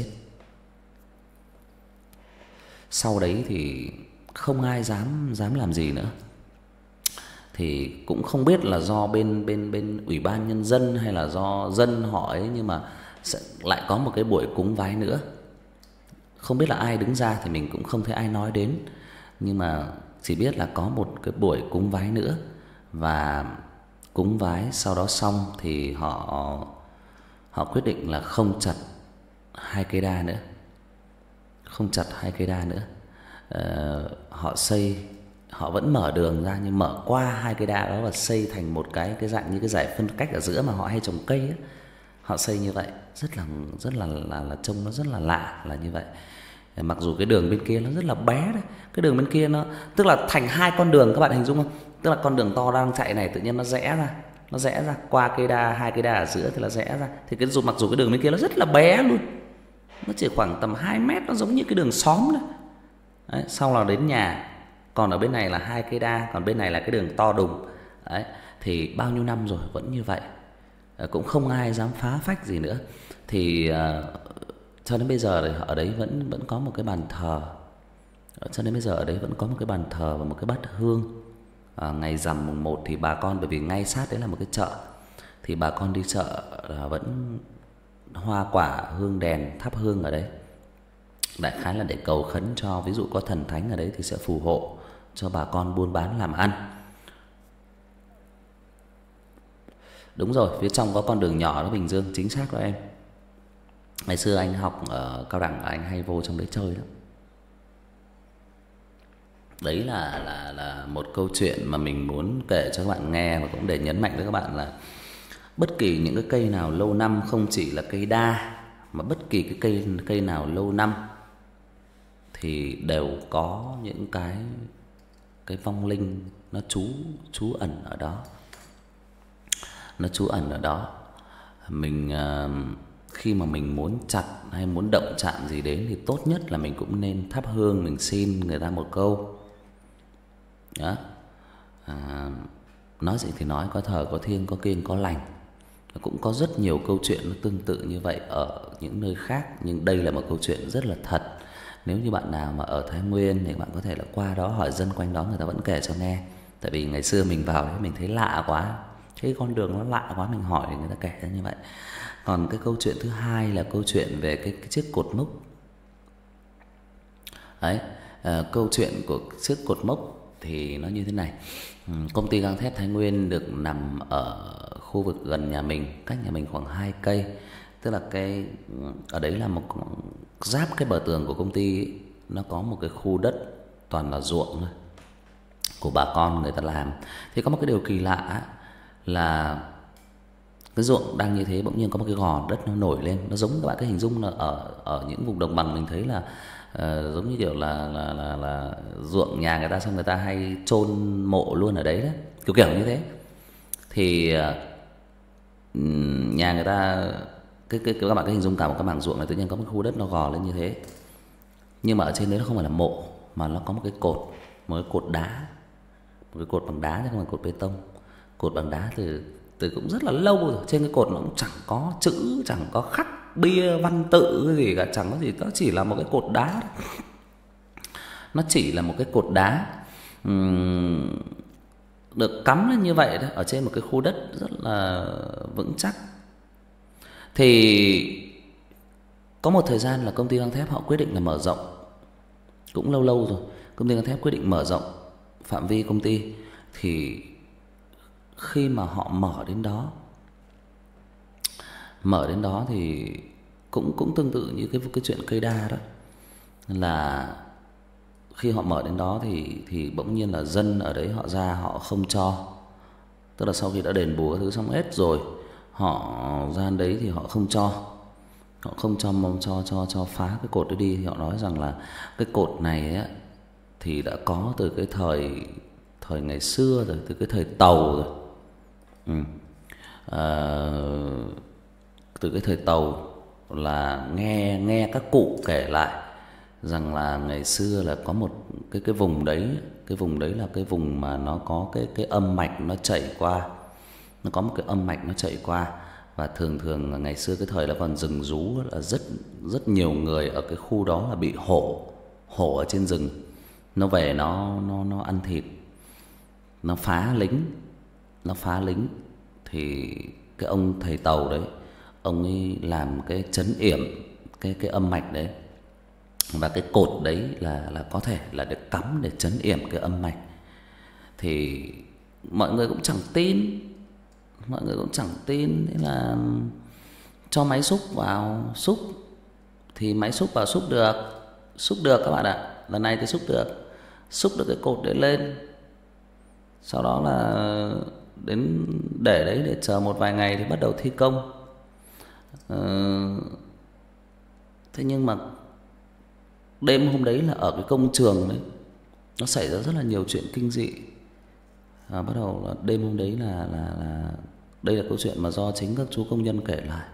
Sau đấy thì không ai dám dám làm gì nữa. Thì cũng không biết là do bên bên bên ủy ban nhân dân hay là do dân họ ấy, nhưng mà sẽ lại có một cái buổi cúng vái nữa. Không biết là ai đứng ra thì mình cũng không thấy ai nói đến, nhưng mà chỉ biết là có một cái buổi cúng vái nữa. Và cúng vái sau đó xong thì họ họ quyết định là không chặt hai cây đa nữa, không chặt hai cây đa nữa. Ờ, họ xây, họ vẫn mở đường ra nhưng mở qua hai cây đa đó và xây thành một cái cái dạng như cái giải phân cách ở giữa mà họ hay trồng cây ấy. Họ xây như vậy rất là rất là là là trông nó rất là lạ là như vậy. Mặc dù cái đường bên kia nó rất là bé đấy, cái đường bên kia nó tức là thành hai con đường, các bạn hình dung không? Tức là con đường to đang chạy này tự nhiên nó rẽ ra, nó rẽ ra qua cây đa, hai cây đa ở giữa thì là rẽ ra. Thì cái dù mặc dù cái đường bên kia nó rất là bé luôn, nó chỉ khoảng tầm hai mét, nó giống như cái đường xóm đấy. Đấy, sau là đến nhà, còn ở bên này là hai cây đa, còn bên này là cái đường to đùng. Đấy, thì bao nhiêu năm rồi vẫn như vậy, cũng không ai dám phá phách gì nữa. Thì uh, cho đến bây giờ thì ở đấy vẫn vẫn có một cái bàn thờ. Cho đến bây giờ ở đấy vẫn có một cái bàn thờ và một cái bát hương. À, ngày rằm mùng một thì bà con, bởi vì ngay sát đấy là một cái chợ, thì bà con đi chợ là vẫn hoa quả, hương đèn, thắp hương ở đấy. Đại khái là để cầu khấn cho, ví dụ có thần thánh ở đấy thì sẽ phù hộ cho bà con buôn bán làm ăn. Đúng rồi, phía trong có con đường nhỏ đó Bình Dương, chính xác đó em. Ngày xưa anh học ở cao đẳng, anh hay vô trong đấy chơi lắm. Đấy là là là một câu chuyện mà mình muốn kể cho các bạn nghe, và cũng để nhấn mạnh với các bạn là bất kỳ những cái cây nào lâu năm, không chỉ là cây đa mà bất kỳ cái cây cây nào lâu năm thì đều có những cái cái vong linh nó trú trú ẩn ở đó. Nó trú ẩn ở đó. Mình uh, khi mà mình muốn chặt hay muốn động chạm gì đến thì tốt nhất là mình cũng nên thắp hương, mình xin người ta một câu. Đó. À, nói gì thì nói, có thờ có thiêng, có kiêng có lành. Cũng có rất nhiều câu chuyện nó tương tự như vậy ở những nơi khác, nhưng đây là một câu chuyện rất là thật. Nếu như bạn nào mà ở Thái Nguyên thì bạn có thể là qua đó hỏi dân quanh đó, người ta vẫn kể cho nghe. Tại vì ngày xưa mình vào đấy mình thấy lạ quá, cái con đường nó lạ quá, mình hỏi thì người ta kể ra như vậy. Còn cái câu chuyện thứ hai là câu chuyện về cái, cái chiếc cột mốc. Đấy, à, câu chuyện của chiếc cột mốc thì nó như thế này. Công ty gang thép Thái Nguyên được nằm ở khu vực gần nhà mình, cách nhà mình khoảng hai cây. Tức là cái ở đấy là một giáp cái bờ tường của công ty ấy, nó có một cái khu đất toàn là ruộng thôi, của bà con người ta làm. Thì có một cái điều kỳ lạ là cái ruộng đang như thế, bỗng nhiên có một cái gò đất nó nổi lên. Nó giống, các bạn cứ hình dung là ở ở những vùng đồng bằng mình thấy là uh, giống như kiểu là là là là ruộng nhà người ta, xong người ta hay chôn mộ luôn ở đấy đấy, kiểu kiểu như thế. Thì uh, nhà người ta cái cái các bạn cứ hình dung cả một cái mảng ruộng này tự nhiên có một khu đất nó gò lên như thế. Nhưng mà ở trên đấy nó không phải là mộ, mà nó có một cái cột, một cái cột đá, một cái cột bằng đá chứ không phải cột bê tông. Cột bằng đá từ từ cũng rất là lâu rồi. Trên cái cột nó cũng chẳng có chữ, chẳng có khắc bia văn tự cái gì cả, chẳng có gì, nó chỉ là một cái cột đá. Nó chỉ là một cái cột đá uhm, được cắm lên như vậy đó, ở trên một cái khu đất rất là vững chắc. Thì có một thời gian là công ty gang thép họ quyết định là mở rộng, cũng lâu lâu rồi. Công ty gang thép quyết định mở rộng phạm vi công ty. Thì khi mà họ mở đến đó, mở đến đó thì cũng cũng tương tự như cái cái chuyện cây đa đó, là khi họ mở đến đó thì thì bỗng nhiên là dân ở đấy họ ra họ không cho. Tức là sau khi đã đền bù các thứ xong hết rồi, họ ra đấy thì họ không cho. Họ không cho mong cho cho cho phá cái cột đấy đi. Thì họ nói rằng là cái cột này á thì đã có từ cái thời thời ngày xưa rồi, từ cái thời Tàu rồi. Ừ. À, từ cái thời Tàu là nghe nghe các cụ kể lại rằng là ngày xưa là có một cái cái vùng đấy, cái vùng đấy là cái vùng mà nó có cái cái âm mạch nó chảy qua. Nó có một cái âm mạch nó chảy qua, và thường thường là ngày xưa cái thời là còn rừng rú, là rất rất nhiều người ở cái khu đó là bị hổ hổ ở trên rừng nó về nó nó nó ăn thịt, nó phá lính, nó phá lính. Thì cái ông thầy Tàu đấy, ông ấy làm cái trấn yểm cái cái âm mạch đấy, và cái cột đấy là là có thể là được cắm để trấn yểm cái âm mạch. Thì mọi người cũng chẳng tin, mọi người cũng chẳng tin, thế là cho máy xúc vào xúc. Thì máy xúc vào xúc được, xúc được các bạn ạ. Lần này thì xúc được, xúc được cái cột đấy lên. Sau đó là đến để đấy để chờ một vài ngày thì bắt đầu thi công. ờ, Thế nhưng mà đêm hôm đấy là ở cái công trường đấy nó xảy ra rất là nhiều chuyện kinh dị. à, Bắt đầu là đêm hôm đấy là, là, là đây là câu chuyện mà do chính các chú công nhân kể lại.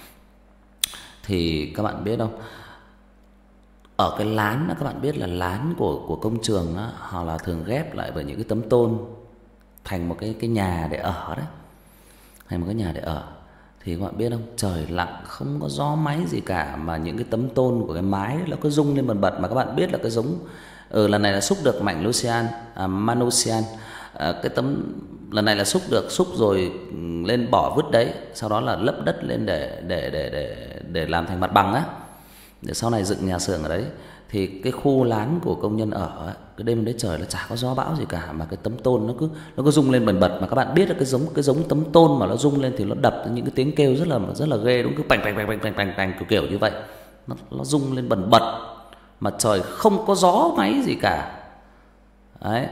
Thì các bạn biết không, ở cái lán đó, các bạn biết là lán của của công trường đó, họ là thường ghép lại bởi những cái tấm tôn thành một cái cái nhà để ở đấy, thành một cái nhà để ở. Thì các bạn biết không, trời lặng không có gió máy gì cả, mà những cái tấm tôn của cái mái nó cứ rung lên bần bật. Mà các bạn biết là cái giống ừ, lần này là xúc được Mạnh Lucian à, Manosian à, cái tấm lần này là xúc được, xúc rồi lên bỏ vứt đấy, sau đó là lấp đất lên để để để để để làm thành mặt bằng á, để sau này dựng nhà xưởng ở đấy. Thì cái khu lán của công nhân ở, cái đêm đấy trời nó chả có gió bão gì cả, mà cái tấm tôn nó cứ nó cứ rung lên bần bật. Mà các bạn biết là cái giống cái giống tấm tôn mà nó rung lên thì nó đập những cái tiếng kêu rất là rất là ghê, đúng, cứ bành bành bành bành bành bành bành kiểu kiểu như vậy. Nó nó rung lên bần bật mà trời không có gió máy gì cả. Đấy.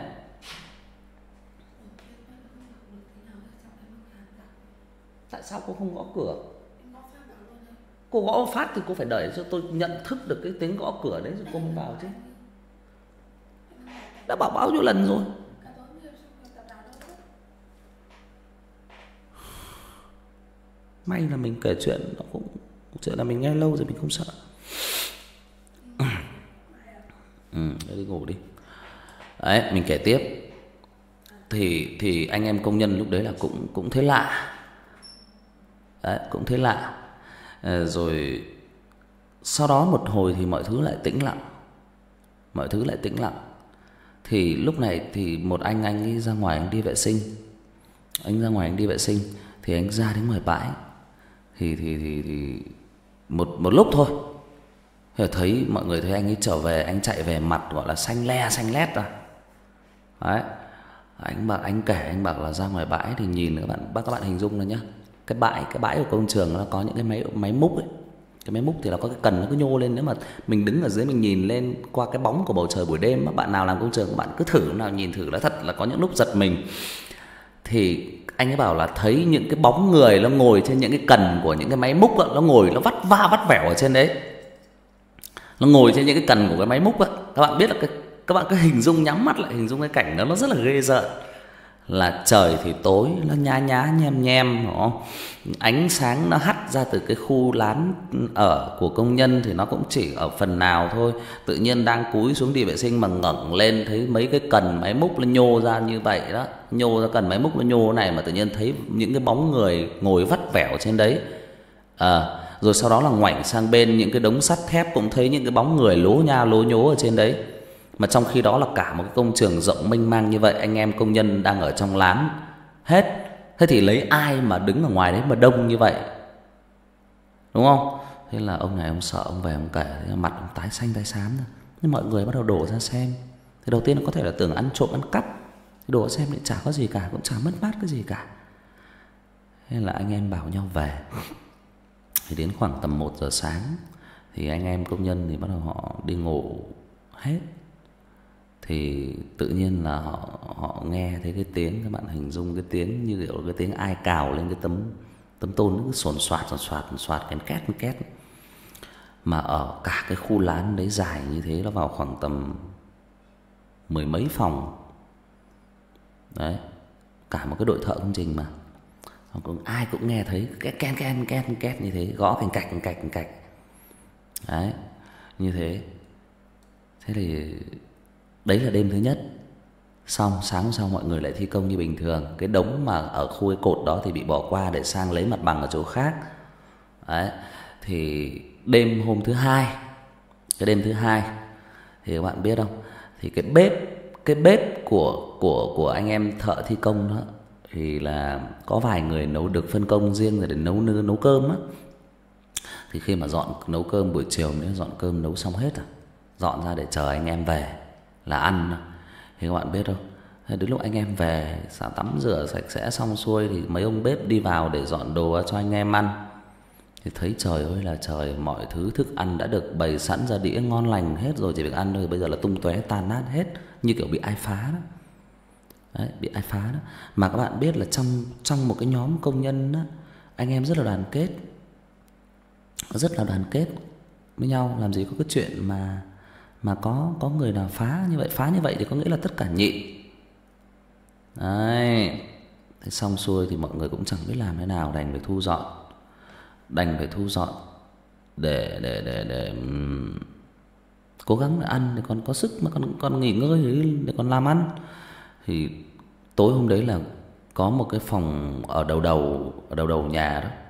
Tại sao cô không gõ cửa? Cô gõ phát thì cô phải đợi cho tôi nhận thức được cái tiếng gõ cửa đấy rồi cô mới vào chứ. Đã bảo bao nhiêu lần rồi. May là mình kể chuyện nó cũng chuyện là mình nghe lâu rồi mình không sợ. Ừ, đi ngủ đi. Đấy, mình kể tiếp. Thì thì anh em công nhân lúc đấy là cũng cũng thấy lạ. Đấy, cũng thấy lạ. À, rồi sau đó một hồi thì mọi thứ lại tĩnh lặng. Mọi thứ lại tĩnh lặng. Thì lúc này thì một anh anh ấy ra ngoài anh đi vệ sinh. Anh ra ngoài anh đi vệ sinh thì anh ra đến ngoài bãi. Thì thì thì thì một một lúc thôi. Thì thấy mọi người thấy anh ấy trở về, anh chạy về mặt gọi là xanh le xanh lét ra. Đấy. Anh bảo anh kể anh bảo là ra ngoài bãi thì nhìn các bạn bác các bạn hình dung là nhá. Cái bãi cái bãi của công trường nó có những cái máy máy múc ấy. Cái máy múc thì nó có cái cần nó cứ nhô lên, nếu mà mình đứng ở dưới mình nhìn lên qua cái bóng của bầu trời buổi đêm, các bạn nào làm công trường các bạn cứ thử nào nhìn thử là thật là có những lúc giật mình. Thì anh ấy bảo là thấy những cái bóng người nó ngồi trên những cái cần của những cái máy múc đó, nó ngồi nó vắt va vắt vẻo ở trên đấy. Nó ngồi trên những cái cần của cái máy múc á. Các bạn biết là cái các bạn cứ hình dung, nhắm mắt lại hình dung cái cảnh đó nó rất là ghê rợn. Là trời thì tối, nó nhá nhá nhem nhem, đúng không? Ánh sáng nó hắt ra từ cái khu lán ở của công nhân thì nó cũng chỉ ở phần nào thôi. Tự nhiên đang cúi xuống đi vệ sinh mà ngẩng lên thấy mấy cái cần máy múc nó nhô ra như vậy đó. Nhô ra cần máy múc nó nhô này mà tự nhiên thấy những cái bóng người ngồi vắt vẻo trên đấy. À, Rồi sau đó là ngoảnh sang bên những cái đống sắt thép, cũng thấy những cái bóng người lố nha lố nhố ở trên đấy. Mà trong khi đó là cả một cái công trường rộng mênh mang như vậy, anh em công nhân đang ở trong lán hết. Thế thì lấy ai mà đứng ở ngoài đấy mà đông như vậy, đúng không? Thế là ông này ông sợ, ông về ông kể, mặt ông tái xanh tái xám rồi. Nhưng mọi người bắt đầu đổ ra xem. Thì đầu tiên nó có thể là tưởng ăn trộm ăn cắp, thì đổ ra xem thì chả có gì cả, cũng chả mất mát cái gì cả. Thế là anh em bảo nhau về. Thì đến khoảng tầm một giờ sáng thì anh em công nhân thì bắt đầu họ đi ngủ hết. Thì tự nhiên là họ họ nghe thấy cái tiếng, các bạn hình dung cái tiếng như kiểu cái tiếng ai cào lên cái tấm tấm tôn, nó cứ sồn soạt sồn soạt sồn soạt kén két kén két. Mà ở cả cái khu lán đấy dài như thế, nó vào khoảng tầm mười mấy phòng. Đấy, cả một cái đội thợ công trình mà. Cũng ai cũng nghe thấy cái ken ken ken két như thế, gõ cành cạch cành cạch cành cạch. Đấy, như thế. Thế thì đấy là đêm thứ nhất. Xong sáng hôm sau mọi người lại thi công như bình thường. Cái đống mà ở khu cái cột đó thì bị bỏ qua để sang lấy mặt bằng ở chỗ khác. Đấy, thì đêm hôm thứ hai, cái đêm thứ hai thì các bạn biết không, thì cái bếp cái bếp của của của anh em thợ thi công đó thì là có vài người nấu được phân công riêng rồi để nấu nấu cơm á. Thì khi mà dọn nấu cơm buổi chiều nữa, dọn cơm nấu xong hết rồi, dọn ra để chờ anh em về là ăn. Thì các bạn biết không, đến lúc anh em về xả tắm rửa sạch sẽ xong xuôi thì mấy ông bếp đi vào để dọn đồ cho anh em ăn. Thì thấy trời ơi là trời, mọi thứ thức ăn đã được bày sẵn ra đĩa ngon lành hết rồi, chỉ việc ăn thôi. Bây giờ là tung tóe tan nát hết, như kiểu bị ai phá đó. Đấy, bị ai phá đó. Mà các bạn biết là trong trong một cái nhóm công nhân đó, anh em rất là đoàn kết, rất là đoàn kết với nhau. Làm gì có cái chuyện mà mà có có người nào phá như vậy. Phá như vậy thì có nghĩa là tất cả nhịn. Đấy, thế xong xuôi thì mọi người cũng chẳng biết làm thế nào, đành phải thu dọn, đành phải thu dọn để để để để um, cố gắng để ăn để còn có sức mà còn còn nghỉ ngơi để còn làm ăn. Thì tối hôm đấy là có một cái phòng ở đầu đầu ở đầu đầu nhà đó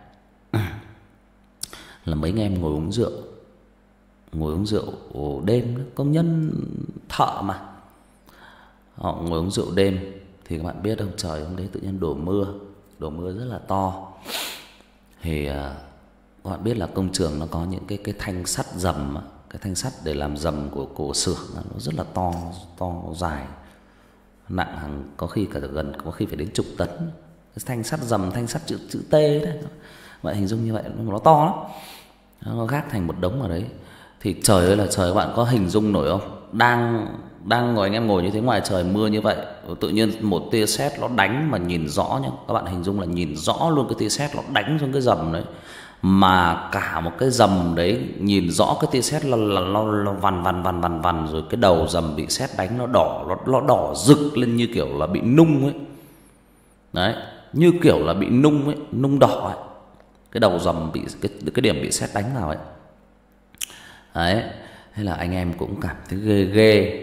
là mấy anh em ngồi uống rượu, ngồi uống rượu đêm đó. Công nhân thợ mà, họ ngồi uống rượu đêm. Thì các bạn biết không, trời hôm đấy tự nhiên đổ mưa, đổ mưa rất là to. Thì các bạn biết là công trường nó có những cái cái thanh sắt dầm, cái thanh sắt để làm dầm của của xưởng nó rất là to, to dài, nặng hàng có khi cả gần có khi phải đến chục tấn. Cái thanh sắt dầm, thanh sắt chữ chữ T đấy, bạn hình dung như vậy, nó to lắm, nó gác thành một đống ở đấy. Thì trời ơi là trời, các bạn có hình dung nổi không? Đang đang ngồi anh em ngồi như thế, ngoài trời mưa như vậy, tự nhiên một tia sét nó đánh mà nhìn rõ nhá. Các bạn hình dung là nhìn rõ luôn cái tia sét nó đánh xuống cái dầm đấy. Mà cả một cái dầm đấy nhìn rõ cái tia sét là nó vằn vằn vằn vằn vằn, rồi cái đầu dầm bị sét đánh nó đỏ, nó, nó đỏ rực lên như kiểu là bị nung ấy. Đấy, như kiểu là bị nung ấy, nung đỏ ấy. Cái đầu dầm bị cái cái điểm bị sét đánh vào ấy. Đấy, thế là anh em cũng cảm thấy ghê ghê.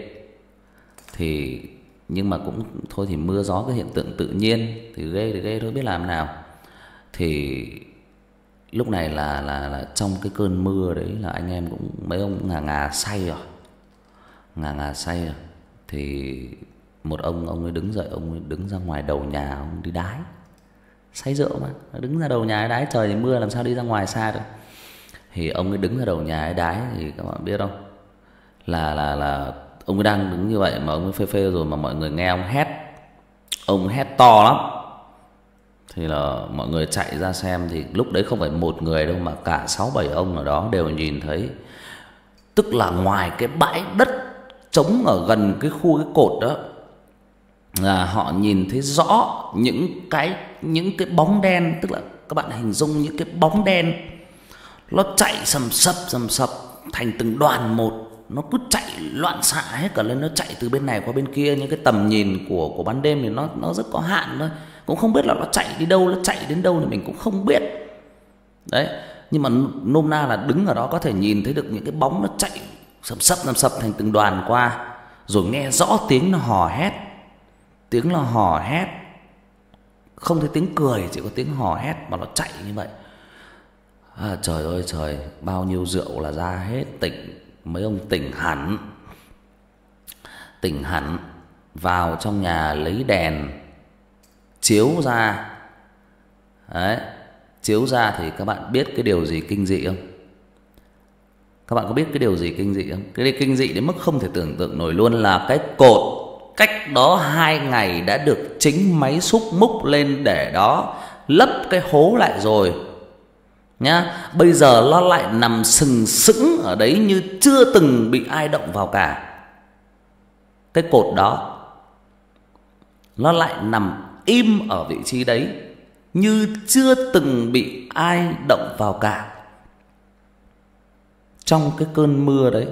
Thì nhưng mà cũng thôi, thì mưa gió cái hiện tượng tự nhiên, thì ghê thì ghê thôi, biết làm nào. Thì lúc này là là là trong cái cơn mưa đấy là anh em cũng mấy ông ngà ngà say rồi, ngà ngà say rồi. Thì một ông ông ấy đứng dậy, ông ấy đứng ra ngoài đầu nhà, ông đi đái, say rượu mà, đứng ra đầu nhà ấy đái, trời thì mưa làm sao đi ra ngoài xa được. Thì ông ấy đứng ra đầu nhà ấy đái, thì các bạn biết không, là là là ông ấy đang đứng như vậy mà ông ấy phê phê rồi, mà mọi người nghe ông hét, ông hét to lắm. Thì là mọi người chạy ra xem, thì lúc đấy không phải một người đâu mà cả sáu bảy ông ở đó đều nhìn thấy. Tức là ngoài cái bãi đất trống ở gần cái khu cái cột đó, là họ nhìn thấy rõ những cái những cái bóng đen. Tức là các bạn hình dung những cái bóng đen nó chạy sầm sập sầm sập thành từng đoàn một, nó cứ chạy loạn xạ hết cả lên, nó chạy từ bên này qua bên kia. Những cái tầm nhìn của của ban đêm thì nó nó rất có hạn thôi, cũng không biết là nó chạy đi đâu, nó chạy đến đâu thì mình cũng không biết. Đấy, nhưng mà nôm na là đứng ở đó có thể nhìn thấy được những cái bóng nó chạy sầm sập sầm sập thành từng đoàn qua, rồi nghe rõ tiếng nó hò hét, tiếng nó hò hét, không thấy tiếng cười, chỉ có tiếng hò hét mà nó chạy như vậy. À, trời ơi trời, bao nhiêu rượu là ra hết, tỉnh, mấy ông tỉnh hẳn. Tỉnh hẳn, vào trong nhà lấy đèn chiếu ra. Đấy, chiếu ra thì các bạn biết cái điều gì kinh dị không? Các bạn có biết cái điều gì kinh dị không? Cái điều kinh dị đến mức không thể tưởng tượng nổi luôn là cái cột cách đó hai ngày đã được chính máy xúc múc lên để đó lấp cái hố lại rồi nhá. Bây giờ nó lại nằm sừng sững ở đấy như chưa từng bị ai động vào cả. Cái cột đó nó lại nằm im ở vị trí đấy như chưa từng bị ai động vào cả. Trong cái cơn mưa đấy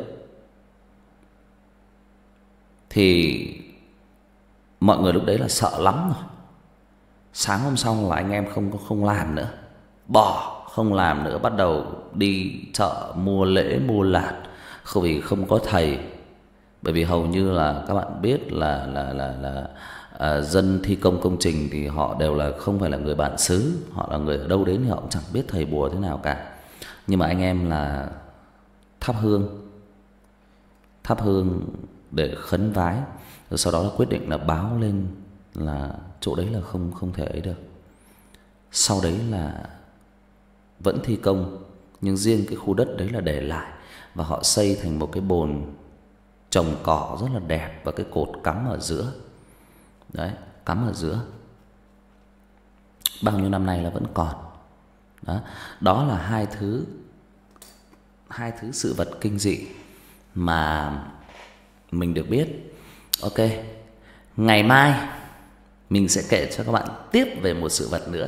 thì mọi người lúc đấy là sợ lắm rồi. Sáng hôm sau là anh em không không làm nữa, bỏ không làm nữa, bắt đầu đi chợ mua lễ mua lạt, không vì không có thầy. Bởi vì hầu như là các bạn biết là là là là à, dân thi công công trình thì họ đều là không phải là người bản xứ, họ là người ở đâu đến thì họ cũng chẳng biết thầy bùa thế nào cả. Nhưng mà anh em là thắp hương, thắp hương để khấn vái, rồi sau đó là quyết định là báo lên là chỗ đấy là không không thể ấy được. Sau đấy là vẫn thi công, nhưng riêng cái khu đất đấy là để lại, và họ xây thành một cái bồn trồng cỏ rất là đẹp, và cái cột cắm ở giữa. Đấy, cắm ở giữa. Bao nhiêu năm nay là vẫn còn. Đó, đó là hai thứ hai thứ sự vật kinh dị mà mình được biết. Ok, ngày mai mình sẽ kể cho các bạn tiếp về một sự vật nữa,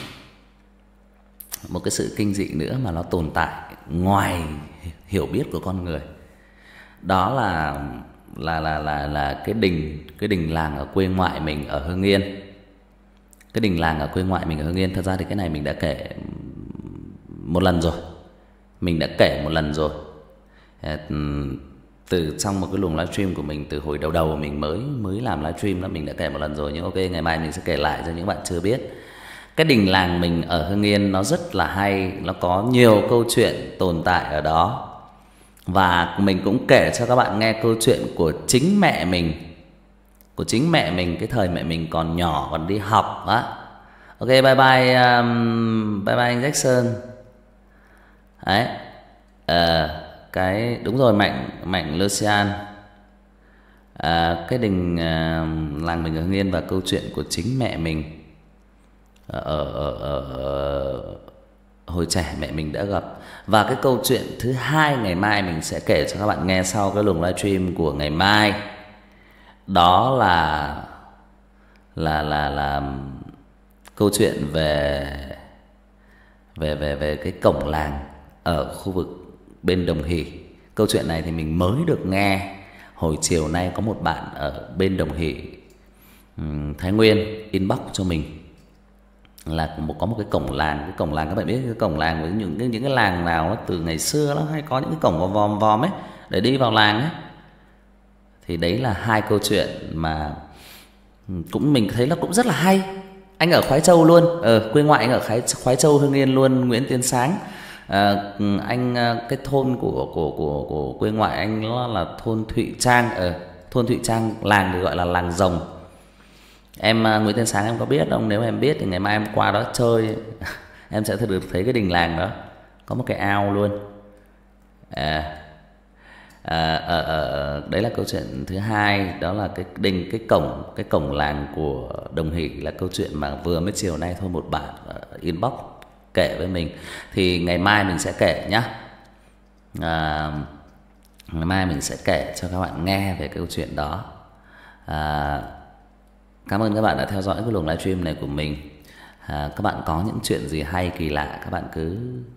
một cái sự kinh dị nữa mà nó tồn tại ngoài hiểu biết của con người. Đó là là là là là cái đình cái đình làng ở quê ngoại mình ở Hưng Yên. Cái đình làng ở quê ngoại mình ở Hưng Yên, thật ra thì cái này mình đã kể một lần rồi. Mình đã kể một lần rồi. Từ trong một cái luồng livestream của mình từ hồi đầu đầu mình mới mới làm livestream đó, mình đã kể một lần rồi, nhưng ok, ngày mai mình sẽ kể lại cho những bạn chưa biết. Cái đình làng mình ở Hưng Yên nó rất là hay, nó có nhiều câu chuyện tồn tại ở đó. Và mình cũng kể cho các bạn nghe câu chuyện của chính mẹ mình. Của chính mẹ mình, cái thời mẹ mình còn nhỏ, còn đi học á. Ok, bye bye um, Bye bye anh Jackson. Đấy, à, cái đúng rồi, Mạnh Mạnh Lucian. à, Cái đình à, làng mình ở Hưng Yên và câu chuyện của chính mẹ mình ở, ở, ở, ở hồi trẻ mẹ mình đã gặp. Và cái câu chuyện thứ hai ngày mai mình sẽ kể cho các bạn nghe sau cái luồng livestream của ngày mai. Đó là là là là câu chuyện về về về về cái cổng làng ở khu vực bên Đồng Hỷ. Câu chuyện này thì mình mới được nghe hồi chiều nay, có một bạn ở bên Đồng Hỷ, Thái Nguyên, inbox cho mình là một có một cái cổng làng. Cái cổng làng các bạn biết, cái cổng làng với những cái những cái làng nào nó từ ngày xưa nó hay có những cái cổng vòm vòm vòm ấy để đi vào làng ấy. Thì đấy là hai câu chuyện mà cũng mình thấy là cũng rất là hay. Anh ở Khoái Châu luôn, ờ quê ngoại anh ở Khoái, Khoái Châu Hưng Yên luôn, Nguyễn Tiến Sáng. À, anh cái thôn của của của của quê ngoại anh nó là thôn Thụy Trang, ở ờ, thôn Thụy Trang, làng thì gọi là làng Rồng. Em Nguyễn Tiến Sáng em có biết không? Nếu em biết thì ngày mai em qua đó chơi em sẽ được thấy cái đình làng đó, có một cái ao luôn. À, à, à, à, đấy là câu chuyện thứ hai, đó là cái đình cái cổng cái cổng làng của Đồng Hỷ, là câu chuyện mà vừa mới chiều nay thôi một bạn inbox kể với mình. Thì ngày mai mình sẽ kể nhá. À, ngày mai mình sẽ kể cho các bạn nghe về câu chuyện đó. À, cảm ơn các bạn đã theo dõi cái luồng livestream này của mình. À, các bạn có những chuyện gì hay kỳ lạ các bạn cứ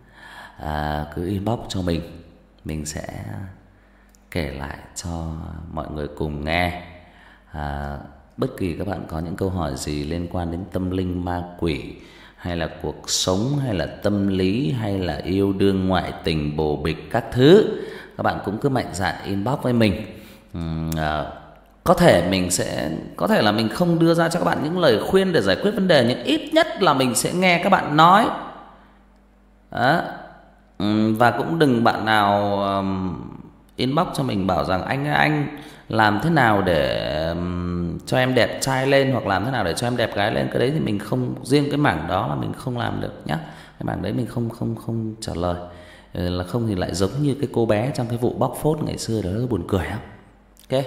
à, cứ inbox cho mình, mình sẽ kể lại cho mọi người cùng nghe. À, bất kỳ các bạn có những câu hỏi gì liên quan đến tâm linh ma quỷ, hay là cuộc sống, hay là tâm lý, hay là yêu đương ngoại tình bồ bịch các thứ, các bạn cũng cứ mạnh dạn inbox với mình. uhm, à, Có thể mình sẽ Có thể là mình không đưa ra cho các bạn những lời khuyên để giải quyết vấn đề, nhưng ít nhất là mình sẽ nghe các bạn nói. Đó, Ừm, và cũng đừng bạn nào ờm, inbox cho mình bảo rằng anh ơi, anh làm thế nào để ừm, cho em đẹp trai lên, hoặc làm thế nào để cho em đẹp gái lên. Cái đấy thì mình không, riêng cái mảng đó là mình không làm được nhá. Cái mảng đấy mình không không không trả lời. Ừ, là không thì lại giống như cái cô bé trong cái vụ bóc phốt ngày xưa đó, buồn cười lắm. Ok.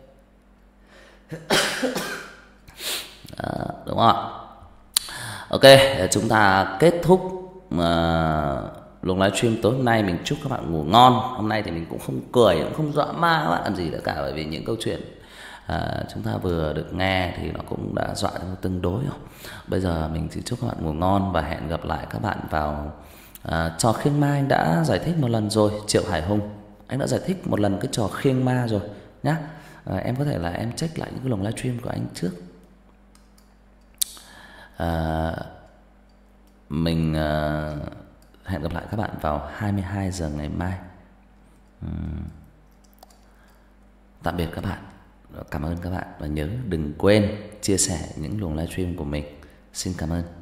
Đó, đúng không ạ? Ok, để chúng ta kết thúc uh, luồng livestream tối hôm nay. Mình chúc các bạn ngủ ngon. Hôm nay thì mình cũng không cười, cũng không dọa ma các bạn làm gì nữa cả, bởi vì những câu chuyện uh, chúng ta vừa được nghe thì nó cũng đã dọa tương đối rồi. Bây giờ mình chỉ chúc các bạn ngủ ngon và hẹn gặp lại các bạn vào uh, trò khiêng ma. Anh đã giải thích một lần rồi, Triệu Hải Hùng, anh đã giải thích một lần cái trò khiêng ma rồi nhá. Uh, em có thể là em check lại những cái luồng livestream của anh trước. À, mình à, hẹn gặp lại các bạn vào hai mươi hai giờ ngày mai. uhm, Tạm biệt các bạn. Cảm ơn các bạn. Và nhớ đừng quên chia sẻ những luồng livestream của mình. Xin cảm ơn.